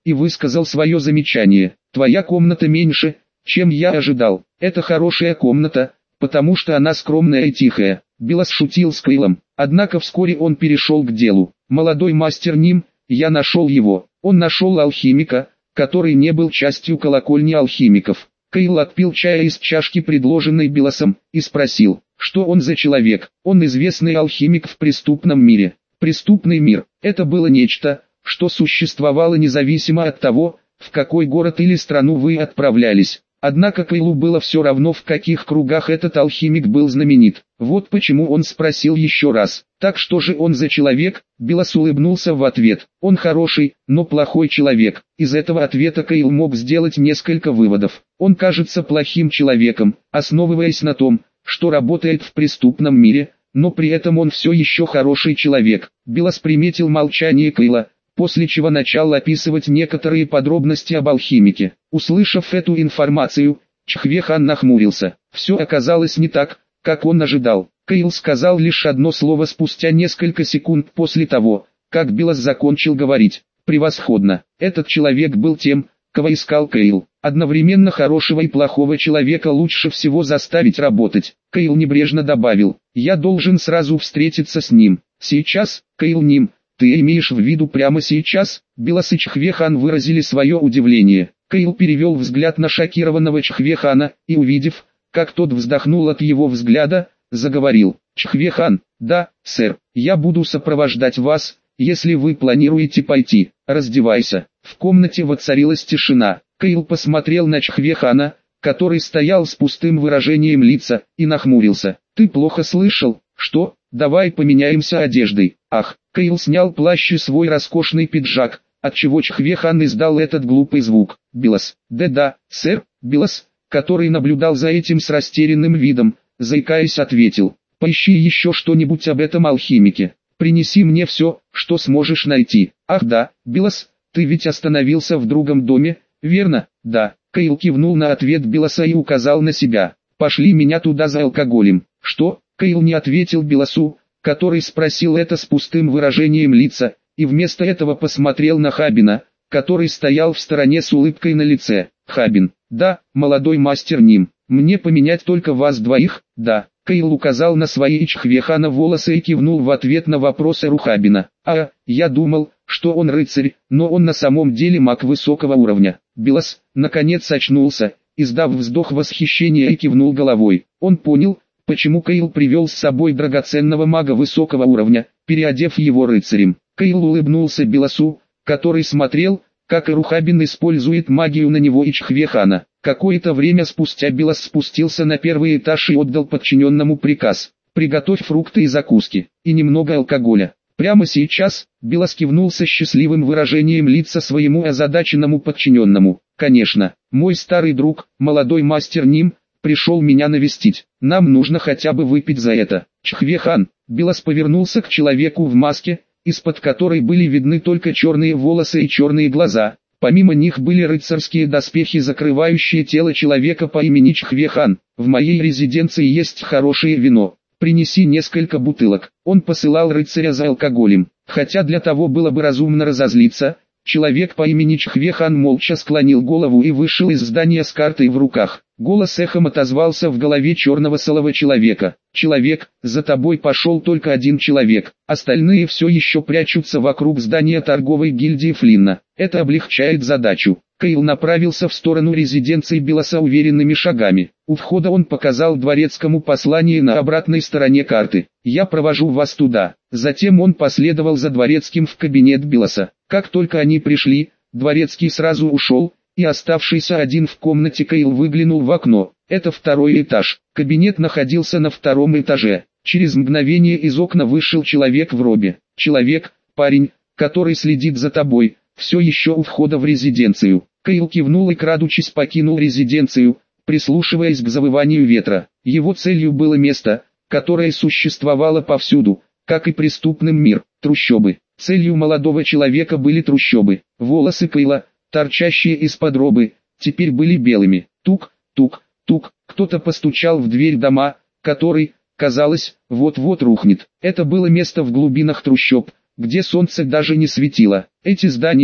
и высказал свое замечание. «Твоя комната меньше, чем я ожидал. Это хорошая комната, потому что она скромная и тихая». Биллас шутил с Кейлом, однако вскоре он перешел к делу. «Молодой мастер Ним, я нашел его». Он нашел алхимика, который не был частью колокольни алхимиков. Кейл отпил чая из чашки, предложенной Билласом, и спросил, что он за человек. «Он известный алхимик в преступном мире». Преступный мир – это было нечто, что существовало независимо от того, в какой город или страну вы отправлялись. Однако Кейлу было все равно, в каких кругах этот алхимик был знаменит. Вот почему он спросил еще раз. «Так что же он за человек?» Биллас улыбнулся в ответ. «Он хороший, но плохой человек». Из этого ответа Кейл мог сделать несколько выводов. Он кажется плохим человеком, основываясь на том, что работает в преступном мире, но при этом он все еще хороший человек. Биллас приметил молчание Кейла, после чего начал описывать некоторые подробности об алхимике. Услышав эту информацию, Чхве-хан нахмурился. Все оказалось не так, как он ожидал. Кейл сказал лишь одно слово спустя несколько секунд после того, как Биллас закончил говорить. «Превосходно! Этот человек был тем, кого искал Кейл. Одновременно хорошего и плохого человека лучше всего заставить работать». Кейл небрежно добавил: «Я должен сразу встретиться с ним. Сейчас, Кейл Ним, ты имеешь в виду прямо сейчас?» Биллас и Чхве-хан выразили свое удивление. Кейл перевел взгляд на шокированного Чхве-хана, и увидев, как тот вздохнул от его взгляда, заговорил. «Чхве-хан, да, сэр, я буду сопровождать вас, если вы планируете пойти. Раздевайся». В комнате воцарилась тишина. Кейл посмотрел на Чхве-хана, который стоял с пустым выражением лица, и нахмурился. «Ты плохо слышал? Что? Давай поменяемся одеждой». «Ах!» Кейл снял плащ и свой роскошный пиджак, отчего Чхве-хан издал этот глупый звук. «Биллас». «Да-да, сэр». Биллас, который наблюдал за этим с растерянным видом, заикаясь, ответил: «Поищи еще что-нибудь об этом алхимике. Принеси мне все, что сможешь найти». «Ах да, Биллас, ты ведь остановился в другом доме, верно?» «Да». Кейл кивнул на ответ Билласа и указал на себя. «Пошли меня туда за алкоголем». «Что?» Кейл не ответил Билласу, который спросил это с пустым выражением лица, и вместо этого посмотрел на Хабина, который стоял в стороне с улыбкой на лице. «Хабин». «Да, молодой мастер Ним. Мне поменять только вас двоих?» «Да». Кейл указал на свои и Чхве-хана волосы и кивнул в ответ на вопросы Рухабина. «А, я думал, что он рыцарь, но он на самом деле маг высокого уровня». Биллас, наконец, очнулся, издав вздох восхищения, и кивнул головой. Он понял, почему Кейл привел с собой драгоценного мага высокого уровня, переодев его рыцарем. Кейл улыбнулся Билласу, который смотрел, как и Рухабин использует магию на него и Чхве-хана. Какое-то время спустя Биллас спустился на первый этаж и отдал подчиненному приказ: «Приготовь фрукты и закуски, и немного алкоголя». Прямо сейчас, Биллас кивнул со счастливым выражением лица своему озадаченному подчиненному. «Конечно, мой старый друг, молодой мастер Ним, пришел меня навестить. Нам нужно хотя бы выпить за это». «Чхве-хан». Биллас повернулся к человеку в маске, из-под которой были видны только черные волосы и черные глаза. Помимо них были рыцарские доспехи, закрывающие тело человека по имени Чхве-хан. «В моей резиденции есть хорошее вино. Принеси несколько бутылок». Он посылал рыцаря за алкоголем. Хотя для того было бы разумно разозлиться, человек по имени Чхве-хан молча склонил голову и вышел из здания с картой в руках. Голос эхом отозвался в голове черного солого человека. «Человек, за тобой пошел только один человек, остальные все еще прячутся вокруг здания торговой гильдии Флинна. Это облегчает задачу». Кейл направился в сторону резиденции Билласа уверенными шагами. У входа он показал дворецкому послание на обратной стороне карты: «Я провожу вас туда». Затем он последовал за дворецким в кабинет Билласа. Как только они пришли, дворецкий сразу ушел, и оставшийся один в комнате Кейл выглянул в окно. Это второй этаж. Кабинет находился на втором этаже. Через мгновение из окна вышел человек в робе. «Человек, парень, который следит за тобой, все еще у входа в резиденцию». Кейл кивнул и, крадучись, покинул резиденцию, прислушиваясь к завыванию ветра. Его целью было место, которое существовало повсюду, как и преступный мир, трущобы. Целью молодого человека были трущобы. Волосы Кейла, торчащие из-под робы, теперь были белыми. Тук, тук, тук, кто-то постучал в дверь дома, который, казалось, вот-вот рухнет. Это было место в глубинах трущоб, где солнце даже не светило. Эти здания,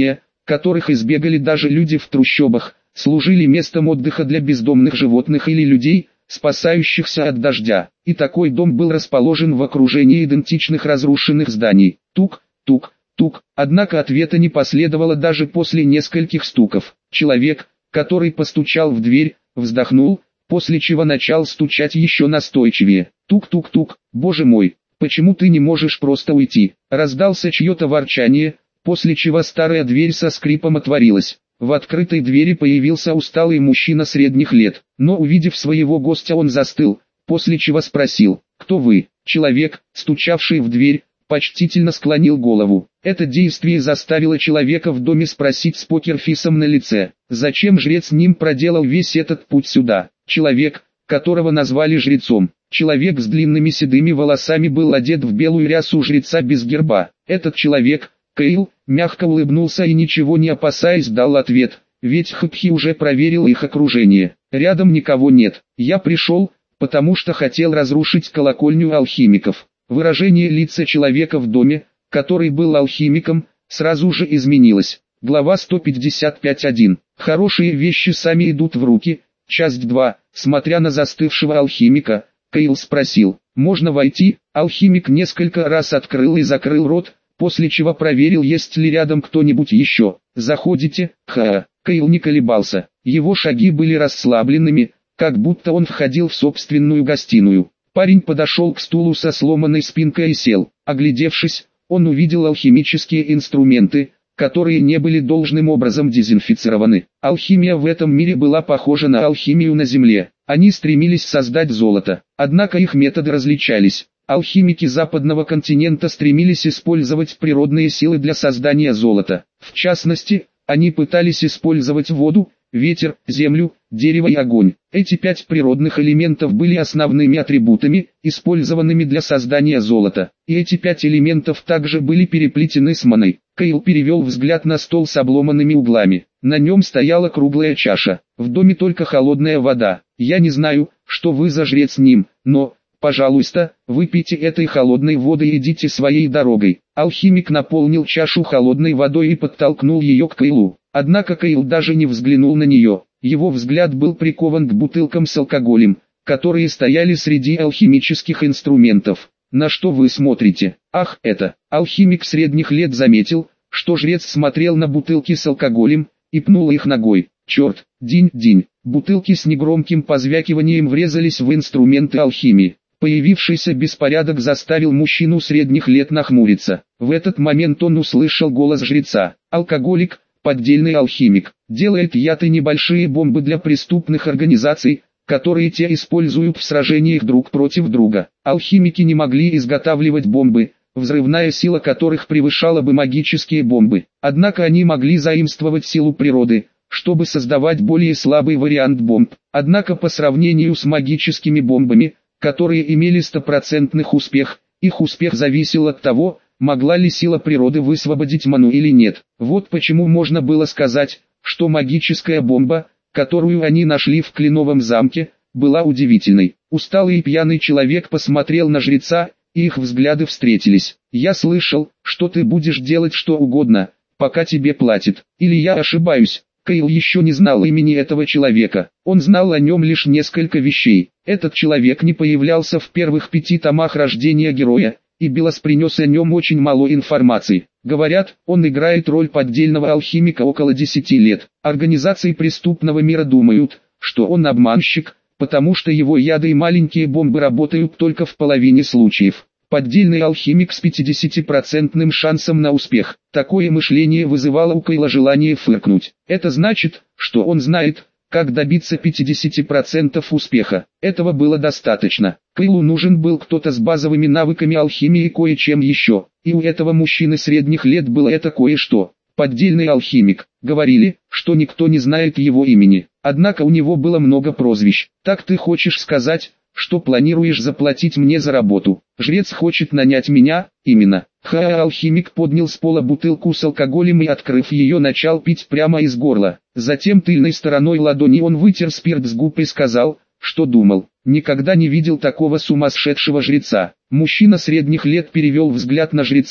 которых избегали даже люди в трущобах, служили местом отдыха для бездомных животных или людей, спасающихся от дождя. И такой дом был расположен в окружении идентичных разрушенных зданий. Тук, тук, тук. Однако ответа не последовало даже после нескольких стуков. Человек, который постучал в дверь, вздохнул, после чего начал стучать еще настойчивее. Тук-тук-тук. Боже мой, почему ты не можешь просто уйти? Раздался чье-то ворчание, после чего старая дверь со скрипом отворилась. В открытой двери появился усталый мужчина средних лет, но увидев своего гостя он застыл, после чего спросил: «Кто вы?» Человек, стучавший в дверь, почтительно склонил голову. Это действие заставило человека в доме спросить с покерфейсом на лице: «Зачем жрец Ним проделал весь этот путь сюда?» Человек, которого назвали жрецом, человек с длинными седыми волосами, был одет в белую рясу жреца без герба. Этот человек, Кейл, мягко улыбнулся и, ничего не опасаясь, дал ответ, ведь Хапхи уже проверил их окружение. Рядом никого нет. Я пришел, потому что хотел разрушить колокольню алхимиков. Выражение лица человека в доме, который был алхимиком, сразу же изменилось. Глава сто пятьдесят пять точка один. Хорошие вещи сами идут в руки. Часть два. Смотря на застывшего алхимика, Кейл спросил: «Можно войти?» Алхимик несколько раз открыл и закрыл рот, после чего проверил, есть ли рядом кто-нибудь еще. «Заходите?» Ха. Кейл не колебался. Его шаги были расслабленными, как будто он входил в собственную гостиную. Парень подошел к стулу со сломанной спинкой и сел. Оглядевшись, он увидел алхимические инструменты, которые не были должным образом дезинфицированы. Алхимия в этом мире была похожа на алхимию на Земле. Они стремились создать золото, однако их методы различались. Алхимики западного континента стремились использовать природные силы для создания золота. В частности, они пытались использовать воду, ветер, землю, дерево и огонь. Эти пять природных элементов были основными атрибутами, использованными для создания золота. И эти пять элементов также были переплетены с маной. Кейл перевел взгляд на стол с обломанными углами. На нем стояла круглая чаша. В доме только холодная вода. Я не знаю, что вы за жрец Ним, но, пожалуйста, выпейте этой холодной воды и идите своей дорогой. Алхимик наполнил чашу холодной водой и подтолкнул ее к Кейлу. Однако Кейл даже не взглянул на нее. Его взгляд был прикован к бутылкам с алкоголем, которые стояли среди алхимических инструментов. «На что вы смотрите?» «Ах, это!» Алхимик средних лет заметил, что жрец смотрел на бутылки с алкоголем, и пнул их ногой. «Черт! Динь-динь!» Бутылки с негромким позвякиванием врезались в инструменты алхимии. Появившийся беспорядок заставил мужчину средних лет нахмуриться. В этот момент он услышал голос жреца. «Алкоголик, поддельный алхимик, делает яд и небольшие бомбы для преступных организаций, которые те используют в сражениях друг против друга. Алхимики не могли изготавливать бомбы, взрывная сила которых превышала бы магические бомбы. Однако они могли заимствовать силу природы, чтобы создавать более слабый вариант бомб. Однако по сравнению с магическими бомбами, которые имели стопроцентный успех, их успех зависел от того, могла ли сила природы высвободить ману или нет. Вот почему можно было сказать, что магическая бомба, которую они нашли в Кленовом замке, была удивительной. Усталый и пьяный человек посмотрел на жреца, и их взгляды встретились. «Я слышал, что ты будешь делать что угодно, пока тебе платят. Или я ошибаюсь?» Кейл еще не знал имени этого человека. Он знал о нем лишь несколько вещей. Этот человек не появлялся в первых пяти томах рождения героя, и Белос принес о нем очень мало информации. Говорят, он играет роль поддельного алхимика около десяти лет. Организации преступного мира думают, что он обманщик, потому что его яды и маленькие бомбы работают только в половине случаев. Поддельный алхимик с пятидесятипроцентным шансом на успех. Такое мышление вызывало у Кейла желание фыркнуть. Это значит, что он знает, как добиться пятидесяти процентов успеха. Этого было достаточно. Кейлу нужен был кто-то с базовыми навыками алхимии и кое-чем еще. И у этого мужчины средних лет было это кое-что. Поддельный алхимик. Говорили, что никто не знает его имени. Однако у него было много прозвищ. Так ты хочешь сказать, что планируешь заплатить мне за работу? Жрец хочет нанять меня, именно. Ха, алхимик поднял с пола бутылку с алкоголем и, открыв ее, начал пить прямо из горла. Затем тыльной стороной ладони он вытер спирт с губ и сказал, что думал. Никогда не видел такого сумасшедшего жреца. Мужчина средних лет перевел взгляд на жреца,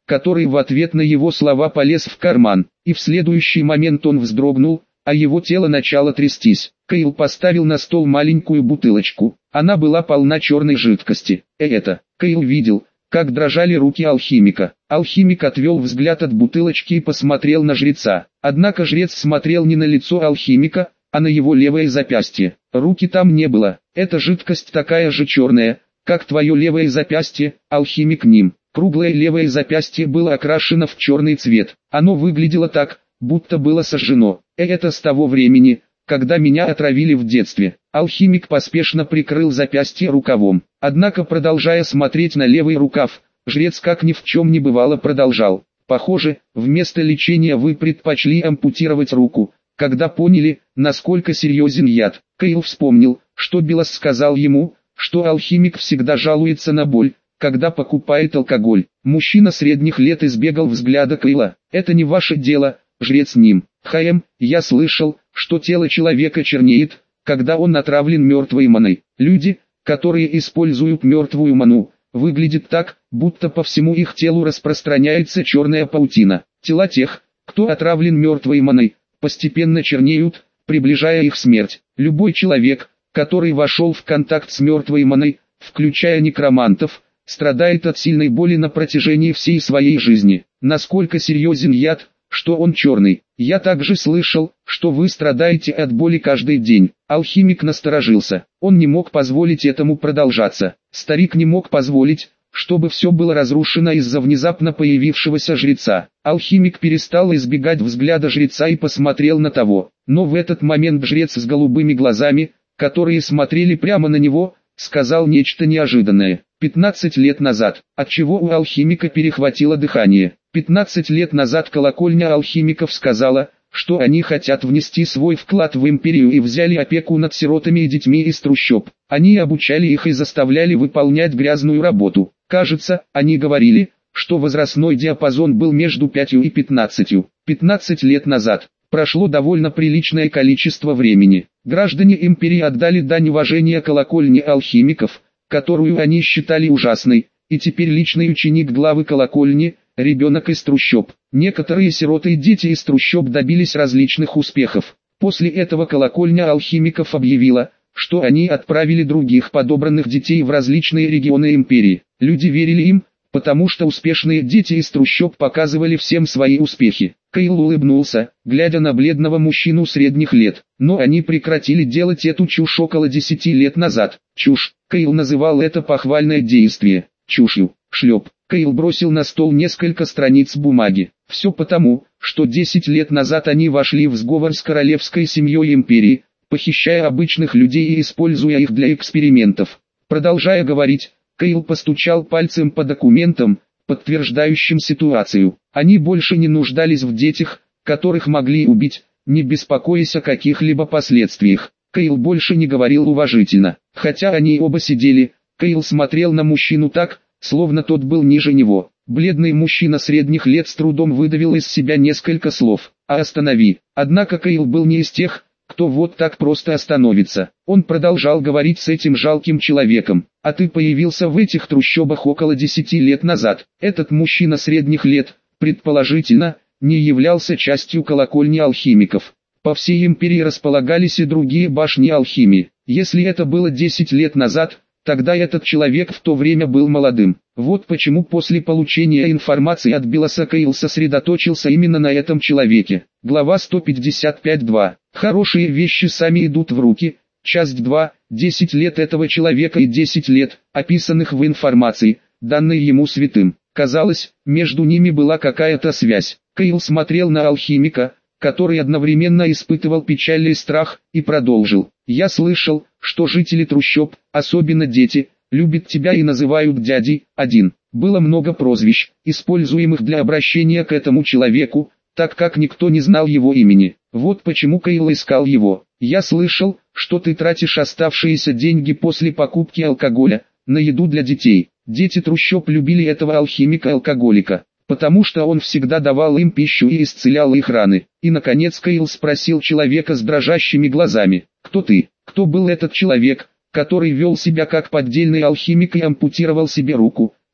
который в ответ на его слова полез в карман, и в следующий момент он вздрогнул, а его тело начало трястись. Кайл поставил на стол маленькую бутылочку, она была полна черной жидкости. Э это, Кайл видел, как дрожали руки алхимика. Алхимик отвел взгляд от бутылочки и посмотрел на жреца. Однако жрец смотрел не на лицо алхимика, а на его левое запястье. Руки там не было. Эта жидкость такая же черная, как твое левое запястье, алхимик Ним. Круглое левое запястье было окрашено в черный цвет. Оно выглядело так, будто было сожжено. Э это с того времени, когда меня отравили в детстве. Алхимик поспешно прикрыл запястье рукавом. Однако, продолжая смотреть на левый рукав, жрец как ни в чем не бывало продолжал. Похоже, вместо лечения вы предпочли ампутировать руку, когда поняли, насколько серьезен яд. Кайл вспомнил, что Белос сказал ему, что алхимик всегда жалуется на боль, когда покупает алкоголь. Мужчина средних лет избегал взгляда Кайла. «Это не ваше дело, жрец Ним. Хаем, я слышал, что тело человека чернеет, когда он отравлен мертвой маной. Люди, которые используют мертвую ману, выглядят так, будто по всему их телу распространяется черная паутина. Тела тех, кто отравлен мертвой маной, постепенно чернеют, приближая их смерть. Любой человек, который вошел в контакт с мертвой маной, включая некромантов, страдает от сильной боли на протяжении всей своей жизни. Насколько серьезен яд, что он черный? Я также слышал, что вы страдаете от боли каждый день. Алхимик насторожился. Он не мог позволить этому продолжаться. Старик не мог позволить, чтобы все было разрушено из-за внезапно появившегося жреца. Алхимик перестал избегать взгляда жреца и посмотрел на того. Но в этот момент жрец с голубыми глазами, которые смотрели прямо на него, сказал нечто неожиданное. пятнадцать лет назад, отчего у алхимика перехватило дыхание. пятнадцать лет назад колокольня алхимиков сказала, что они хотят внести свой вклад в империю и взяли опеку над сиротами и детьми из трущоб. Они обучали их и заставляли выполнять грязную работу. Кажется, они говорили, что возрастной диапазон был между пятью и пятнадцатью. пятнадцать лет назад. Прошло довольно приличное количество времени. Граждане империи отдали дань уважения колокольне алхимиков, которую они считали ужасной, и теперь личный ученик главы колокольни, ребенок из трущоб. Некоторые сироты и дети из трущоб добились различных успехов. После этого колокольня алхимиков объявила, что они отправили других подобранных детей в различные регионы империи. Люди верили им, потому что успешные дети из трущоб показывали всем свои успехи. Кайл улыбнулся, глядя на бледного мужчину средних лет. Но они прекратили делать эту чушь около десяти лет назад. Чушь. Кайл называл это похвальное действие. Чушью. Шлеп. Кайл бросил на стол несколько страниц бумаги. Все потому, что десять лет назад они вошли в сговор с королевской семьей империи, похищая обычных людей и используя их для экспериментов. Продолжая говорить, Кайл постучал пальцем по документам, подтверждающим ситуацию. Они больше не нуждались в детях, которых могли убить, не беспокоясь о каких-либо последствиях. Кайл больше не говорил уважительно. Хотя они оба сидели, Кайл смотрел на мужчину так, словно тот был ниже него. Бледный мужчина средних лет с трудом выдавил из себя несколько слов. «А останови». Однако Кайл был не из тех, кто вот так просто остановится. Он продолжал говорить с этим жалким человеком. «А ты появился в этих трущобах около десяти лет назад». Этот мужчина средних лет, предположительно, не являлся частью колокольни алхимиков. По всей империи располагались и другие башни алхимии. Если это было десять лет назад, тогда этот человек в то время был молодым. Вот почему после получения информации от Белоса Кайл сосредоточился именно на этом человеке. Глава сто пятьдесят пять два. Хорошие вещи сами идут в руки. Часть два. десять лет этого человека и десять лет, описанных в информации, данной ему святым. Казалось, между ними была какая-то связь. Кайл смотрел на алхимика, который одновременно испытывал печаль и страх, и продолжил. «Я слышал, что жители трущоб, особенно дети, любят тебя и называют дядей. Один. Было много прозвищ, используемых для обращения к этому человеку, так как никто не знал его имени. Вот почему Кайл искал его. Я слышал, что ты тратишь оставшиеся деньги после покупки алкоголя на еду для детей. Дети трущоб любили этого алхимика-алкоголика, потому что он всегда давал им пищу и исцелял их раны». И наконец Кайл спросил человека с дрожащими глазами: «Кто ты? Кто был этот человек, который вел себя как поддельный алхимик и ампутировал себе руку,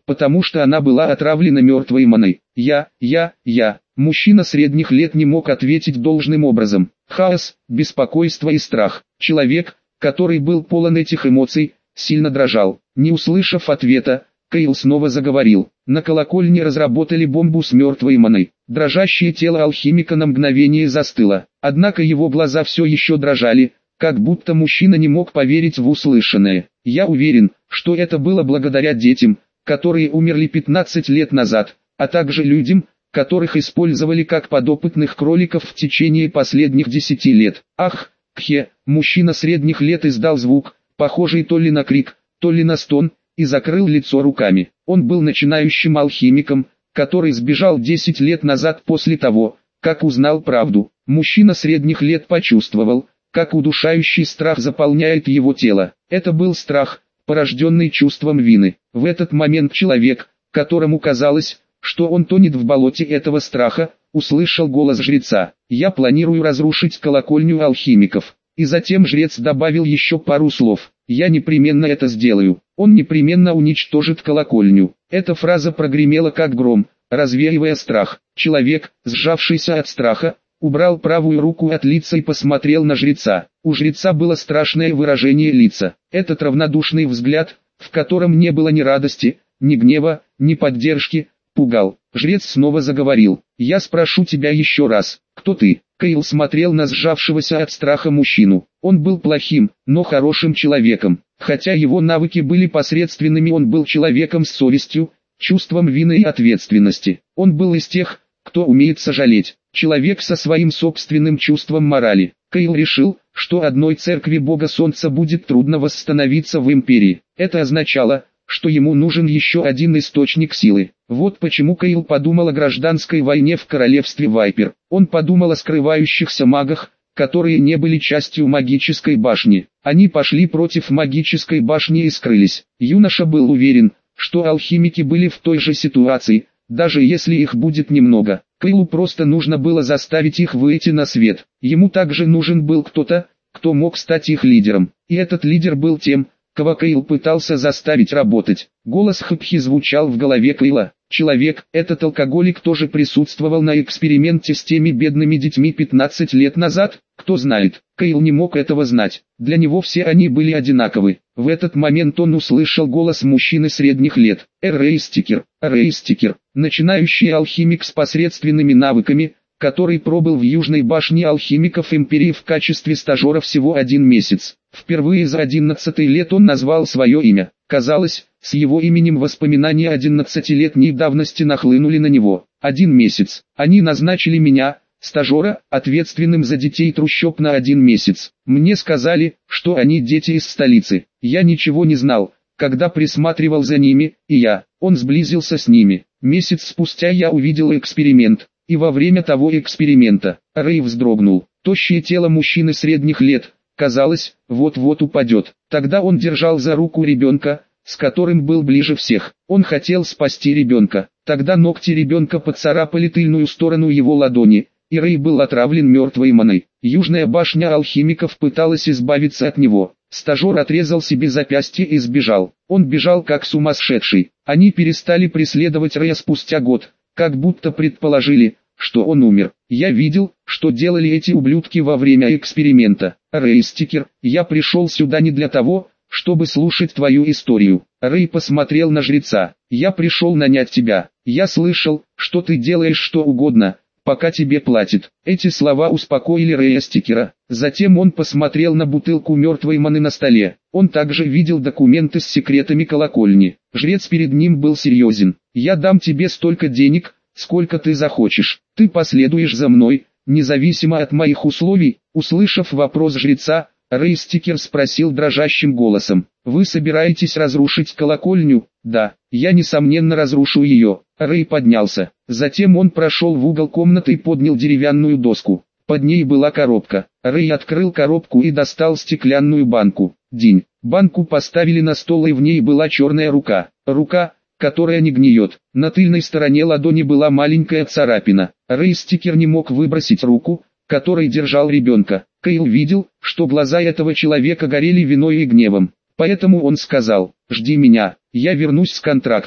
потому что она была отравлена мертвой маной. Я, я, я. Мужчина средних лет не мог ответить должным образом. Хаос, беспокойство и страх. Человек, который был полон этих эмоций, сильно дрожал. Не услышав ответа, Кейл снова заговорил. На колокольне разработали бомбу с мертвой маной. Дрожащее тело алхимика на мгновение застыло. Однако его глаза все еще дрожали, как будто мужчина не мог поверить в услышанное. Я уверен, что это было благодаря детям, которые умерли пятнадцать лет назад, а также людям, которых использовали как подопытных кроликов в течение последних десяти лет. Ах, кхе, мужчина средних лет издал звук, похожий то ли на крик, то ли на стон, и закрыл лицо руками. Он был начинающим алхимиком, который сбежал десять лет назад после того, как узнал правду. Мужчина средних лет почувствовал, как удушающий страх заполняет его тело. Это был страх, порожденный чувством вины. В этот момент человек, которому казалось, что он тонет в болоте этого страха, услышал голос жреца. «Я планирую разрушить колокольню алхимиков». И затем жрец добавил еще пару слов. «Я непременно это сделаю. Он непременно уничтожит колокольню». Эта фраза прогремела как гром, развеивая страх. Человек, сжавшийся от страха, убрал правую руку от лица и посмотрел на жреца. У жреца было страшное выражение лица. Этот равнодушный взгляд, в котором не было ни радости, ни гнева, ни поддержки, пугал. Жрец снова заговорил. «Я спрошу тебя еще раз, кто ты?» Кейл смотрел на сжавшегося от страха мужчину. Он был плохим, но хорошим человеком. Хотя его навыки были посредственными, он был человеком с совестью, чувством вины и ответственности. Он был из тех, кто умеет сожалеть. Человек со своим собственным чувством морали. Кейл решил, что одной церкви Бога Солнца будет трудно восстановиться в империи. Это означало, что ему нужен еще один источник силы. Вот почему Кейл подумал о гражданской войне в королевстве Вайпер. Он подумал о скрывающихся магах, которые не были частью магической башни. Они пошли против магической башни и скрылись. Юноша был уверен, что алхимики были в той же ситуации, даже если их будет немного. Кейлу просто нужно было заставить их выйти на свет. Ему также нужен был кто-то, кто мог стать их лидером. И этот лидер был тем, кого Кейл пытался заставить работать. Голос Хапхи звучал в голове Кейла. Человек, этот алкоголик, тоже присутствовал на эксперименте с теми бедными детьми пятнадцать лет назад. Кто знает, Кейл не мог этого знать. Для него все они были одинаковы. В этот момент он услышал голос мужчины средних лет. Рейстикер, Рейстикер, начинающий алхимик с посредственными навыками, который пробыл в Южной башне алхимиков Империи в качестве стажера всего один месяц. Впервые за одиннадцать лет он назвал свое имя. Казалось, с его именем воспоминания одиннадцатилетней давности нахлынули на него. Один месяц. Они назначили меня, стажера, ответственным за детей трущоб на один месяц. Мне сказали, что они дети из столицы. Я ничего не знал, когда присматривал за ними, и я. Он сблизился с ними. Месяц спустя я увидел эксперимент. И во время того эксперимента, Рэй вздрогнул. Тощее тело мужчины средних лет, казалось, вот-вот упадет. Тогда он держал за руку ребенка, с которым был ближе всех. Он хотел спасти ребенка. Тогда ногти ребенка поцарапали тыльную сторону его ладони, и Рэй был отравлен мертвой маной. Южная башня алхимиков пыталась избавиться от него. Стажер отрезал себе запястье и сбежал. Он бежал как сумасшедший. Они перестали преследовать Рэя спустя год, как будто предположили, что он умер. Я видел, что делали эти ублюдки во время эксперимента. Рейстикер, я пришел сюда не для того, чтобы слушать твою историю. Рэй посмотрел на жреца. Я пришел нанять тебя. Я слышал, что ты делаешь что угодно, пока тебе платят. Эти слова успокоили Рейстикера. Затем он посмотрел на бутылку мертвой маны на столе. Он также видел документы с секретами колокольни. Жрец перед ним был серьезен. Я дам тебе столько денег, сколько ты захочешь. Ты последуешь за мной, независимо от моих условий. Услышав вопрос жреца, Рейстикер спросил дрожащим голосом. Вы собираетесь разрушить колокольню? Да, я несомненно разрушу ее. Рэй поднялся. Затем он прошел в угол комнаты и поднял деревянную доску. Под ней была коробка. Рэй открыл коробку и достал стеклянную банку. Динь. Банку поставили на стол, и в ней была черная рука. Рука, которая не гниет. На тыльной стороне ладони была маленькая царапина. Рейстикер не мог выбросить руку, которой держал ребенка. Кейл видел, что глаза этого человека горели виной и гневом. Поэтому он сказал: «Жди меня, я вернусь с контрактом».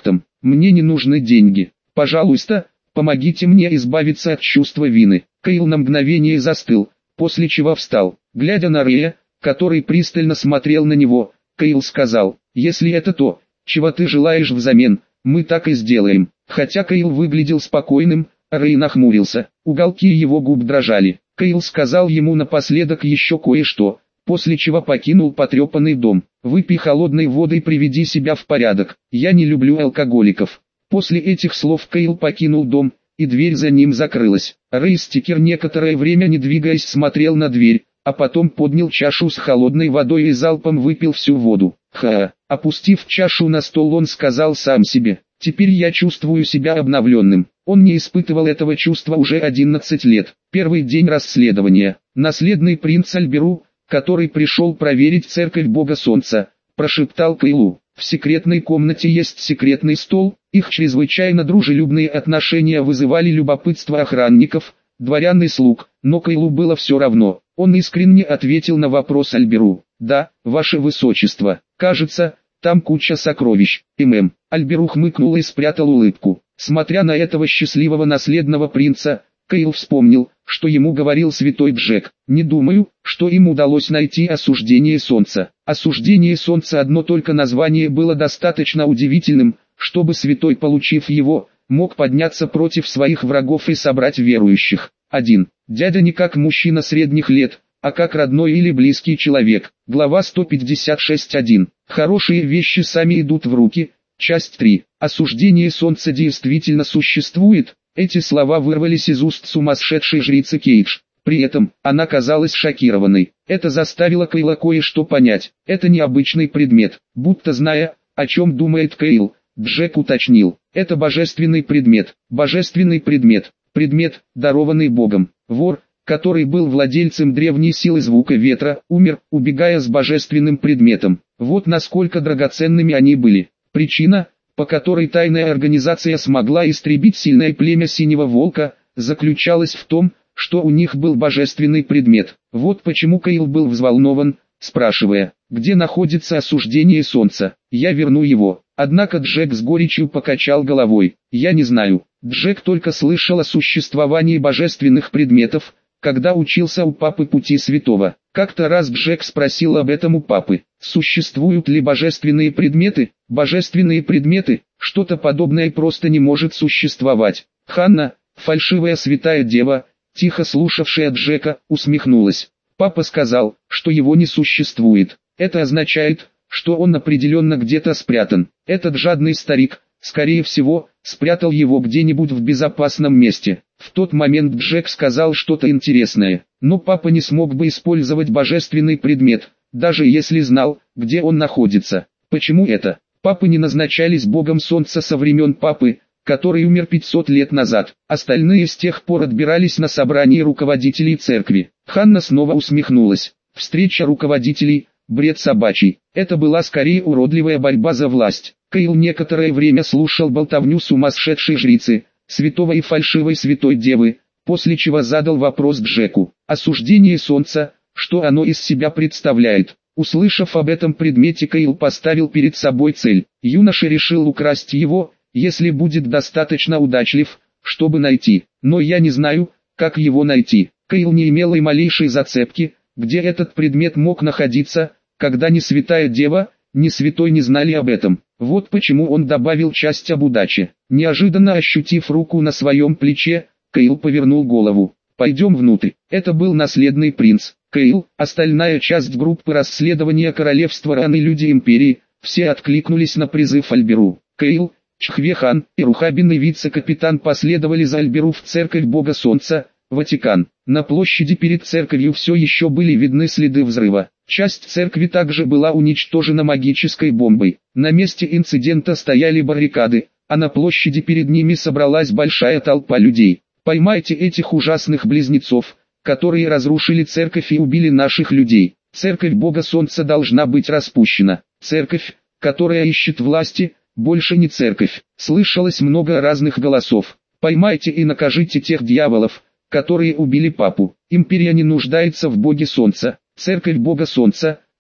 мне не нужны деньги. Пожалуйста, помогите мне избавиться от чувства вины. Кейл на мгновение застыл, после чего встал. Глядя на Рэя, который пристально смотрел на него, Кейл сказал: «Если это то, чего ты желаешь взамен, мы так и сделаем». Хотя Кейл выглядел спокойным, Рэй нахмурился, уголки его губ дрожали. Кейл сказал ему напоследок еще кое-что, после чего покинул потрепанный дом. «Выпей холодной воды и приведи себя в порядок, я не люблю алкоголиков». После этих слов Кейл покинул дом, и дверь за ним закрылась. Рэй Стикер некоторое время не двигаясь смотрел на дверь, а потом поднял чашу с холодной водой и залпом выпил всю воду. Ха! Опустив чашу на стол, он сказал сам себе: «Теперь я чувствую себя обновленным». Он не испытывал этого чувства уже одиннадцать лет. Первый день расследования. Наследный принц Альберу, который пришел проверить церковь Бога Солнца, прошептал Кейлу: «В секретной комнате есть секретный стол». Их чрезвычайно дружелюбные отношения вызывали любопытство охранников, дворян и слуг, но Кейлу было все равно. Он искренне ответил на вопрос Альберу: «Да, ваше высочество, кажется, там куча сокровищ». ММ. Альберу хмыкнул и спрятал улыбку. Смотря на этого счастливого наследного принца, Кейл вспомнил, что ему говорил святой Джек: «Не думаю, что им удалось найти осуждение солнца». Осуждение солнца, одно только название было достаточно удивительным, чтобы святой, получив его, мог подняться против своих врагов и собрать верующих. один. Дядя не как мужчина средних лет, а как родной или близкий человек. Глава сто пятьдесят шесть один. Хорошие вещи сами идут в руки. Часть три. Осуждение солнца действительно существует. Эти слова вырвались из уст сумасшедшей жрицы Кейдж. При этом, она казалась шокированной. Это заставило Кейла кое-что понять. Это необычный предмет. Будто зная, о чем думает Кейл, Джек уточнил: «Это божественный предмет». Божественный предмет. Предмет, дарованный Богом. Вор, который был владельцем древней силы звука ветра, умер, убегая с божественным предметом. Вот насколько драгоценными они были. Причина, по которой тайная организация смогла истребить сильное племя Синего Волка, заключалась в том, что у них был божественный предмет. Вот почему Кейл был взволнован, спрашивая: «Где находится осуждение солнца? Я верну его». Однако Джек с горечью покачал головой: «Я не знаю». Джек только слышал о существовании божественных предметов, когда учился у папы Пути Святого. Как-то раз Джек спросил об этом у папы: «Существуют ли божественные предметы?» Божественные предметы, что-то подобное просто не может существовать. Ханна, фальшивая святая дева, тихо слушавшая Джека, усмехнулась. Папа сказал, что его не существует. Это означает, что он определенно где-то спрятан. Этот жадный старик, скорее всего, спрятал его где-нибудь в безопасном месте. В тот момент Джек сказал что-то интересное, но папа не смог бы использовать божественный предмет, даже если знал, где он находится. Почему это? Папы не назначались богом солнца со времен папы, который умер пятьсот лет назад. Остальные с тех пор отбирались на собрании руководителей церкви. Ханна снова усмехнулась. Встреча руководителей – бред собачий. Это была скорее уродливая борьба за власть. Кейл некоторое время слушал болтовню сумасшедшей жрицы, святого и фальшивой святой девы, после чего задал вопрос Джеку: «Осуждение солнца, что оно из себя представляет?» Услышав об этом предмете, Кейл поставил перед собой цель. Юноша решил украсть его, если будет достаточно удачлив, чтобы найти. Но я не знаю, как его найти. Кейл не имел и малейшей зацепки, где этот предмет мог находиться, когда ни святая дева, ни святой не знали об этом. Вот почему он добавил часть об удаче. Неожиданно ощутив руку на своем плече, Кейл повернул голову. «Пойдем внутрь». Это был наследный принц. Кейл, остальная часть группы расследования королевства Ран и люди империи, все откликнулись на призыв Альберу. Кейл, Чхвехан и Рухабин и вице-капитан последовали за Альберу в церковь Бога Солнца, Ватикан. На площади перед церковью все еще были видны следы взрыва. Часть церкви также была уничтожена магической бомбой. На месте инцидента стояли баррикады, а на площади перед ними собралась большая толпа людей. «Поймайте этих ужасных близнецов, которые разрушили церковь и убили наших людей. Церковь Бога Солнца должна быть распущена. Церковь, которая ищет власти, больше не церковь». Слышалось много разных голосов. «Поймайте и накажите тех дьяволов, которые убили папу. Империя не нуждается в Боге Солнца. Церковь Бога Солнца,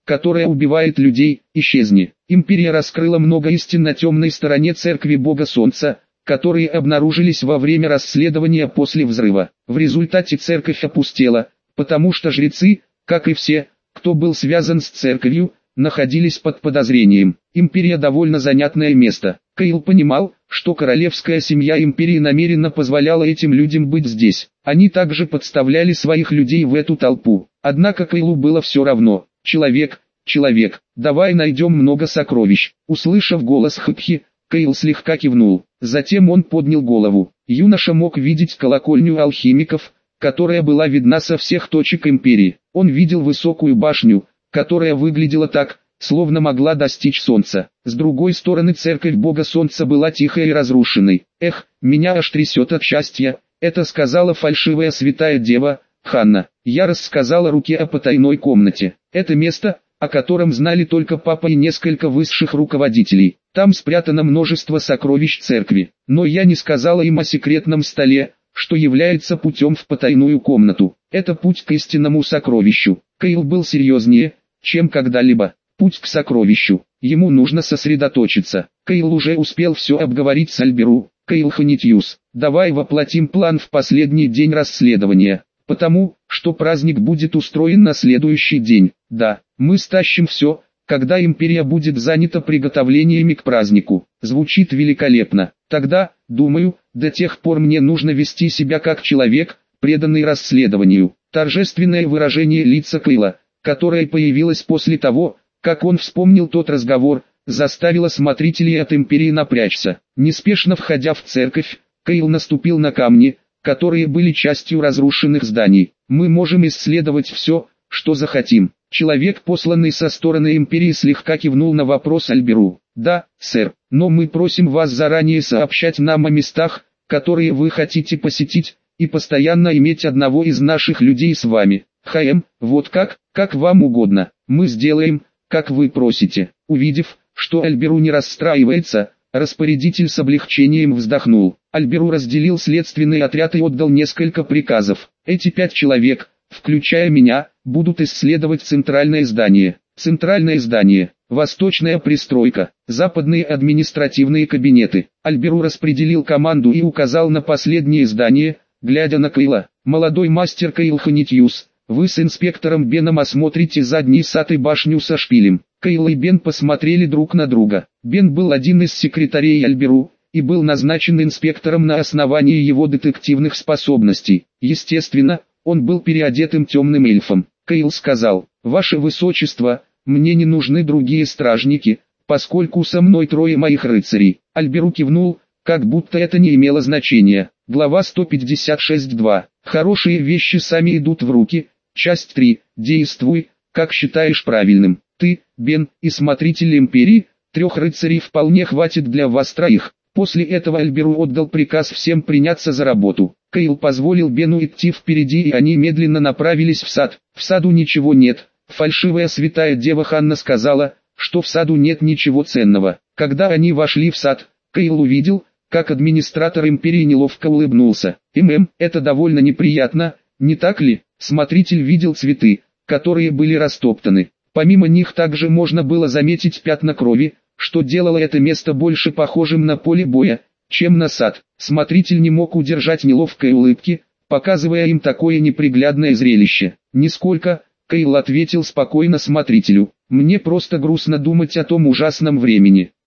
которая убивает людей, исчезни. Империя раскрыла много истин на темной стороне церкви Бога Солнца, которые обнаружились во время расследования после взрыва. В результате церковь опустела, потому что жрецы, как и все, кто был связан с церковью, находились под подозрением. Империя довольно занятное место. Кейл понимал, что королевская семья империи намеренно позволяла этим людям быть здесь. Они также подставляли своих людей в эту толпу. Однако Кейлу было все равно. Человек, человек, давай найдем много сокровищ. Услышав голос Хыкхи, Кейл слегка кивнул. Затем он поднял голову. Юноша мог видеть колокольню алхимиков, которая была видна со всех точек империи. Он видел высокую башню, которая выглядела так, словно могла достичь солнца. С другой стороны церковь Бога Солнца была тихой и разрушенной. «Эх, меня аж трясет от счастья», — это сказала фальшивая святая дева, Ханна. Я рассказала руке о потайной комнате. Это место, о котором знали только папа и несколько высших руководителей. Там спрятано множество сокровищ церкви. Но я не сказала им о секретном столе, что является путем в потайную комнату. Это путь к истинному сокровищу. Кейл был серьезнее, чем когда-либо. Путь к сокровищу. Ему нужно сосредоточиться. Кейл уже успел все обговорить с Альберу. Кейл Ханитьюс, давай воплотим план в последний день расследования. Потому, что праздник будет устроен на следующий день. Да, мы стащим все, когда империя будет занята приготовлениями к празднику. Звучит великолепно. Тогда, думаю, до тех пор мне нужно вести себя как человек, преданный расследованию. Торжественное выражение лица Кейла, которое появилось после того, как он вспомнил тот разговор, заставило смотрителей от империи напрячься. Неспешно входя в церковь, Кейл наступил на камни, которые были частью разрушенных зданий. Мы можем исследовать все, что захотим. Человек, посланный со стороны империи, слегка кивнул на вопрос Альберу. Да, сэр, но мы просим вас заранее сообщать нам о местах, которые вы хотите посетить, и постоянно иметь одного из наших людей с вами. Хм, вот как, как вам угодно. Мы сделаем, как вы просите. Увидев, что Альберу не расстраивается, распорядитель с облегчением вздохнул. Альберу разделил следственный отряд и отдал несколько приказов. Эти пять человек, включая меня, будут исследовать центральное здание. Центральное здание, восточная пристройка, западные административные кабинеты. Альберу распределил команду и указал на последнее здание, глядя на Кейла. Молодой мастер Кейл Ханитьюс, вы с инспектором Беном осмотрите задний сад и башню со шпилем. Кейл и Бен посмотрели друг на друга. Бен был один из секретарей Альберу, и был назначен инспектором на основании его детективных способностей. Естественно, он был переодетым темным эльфом. Кейл сказал: «Ваше Высочество, мне не нужны другие стражники, поскольку со мной трое моих рыцарей». Альберу кивнул, как будто это не имело значения. Глава сто пятьдесят шесть два. Хорошие вещи сами идут в руки. Часть три. Действуй, как считаешь правильным. Ты, Бен, и смотритель империи, трех рыцарей вполне хватит для вас троих. После этого Альберу отдал приказ всем приняться за работу. Кейл позволил Бену идти впереди, и они медленно направились в сад. В саду ничего нет. Фальшивая святая дева Ханна сказала, что в саду нет ничего ценного. Когда они вошли в сад, Кейл увидел, как администратор империи неловко улыбнулся. «ММ, это довольно неприятно, не так ли?» Смотритель видел цветы, которые были растоптаны. Помимо них также можно было заметить пятна крови, что делало это место больше похожим на поле боя, чем на сад. Смотритель не мог удержать неловкой улыбки, показывая им такое неприглядное зрелище. «Нисколько», — Кейл ответил спокойно смотрителю, — «мне просто грустно думать о том ужасном времени».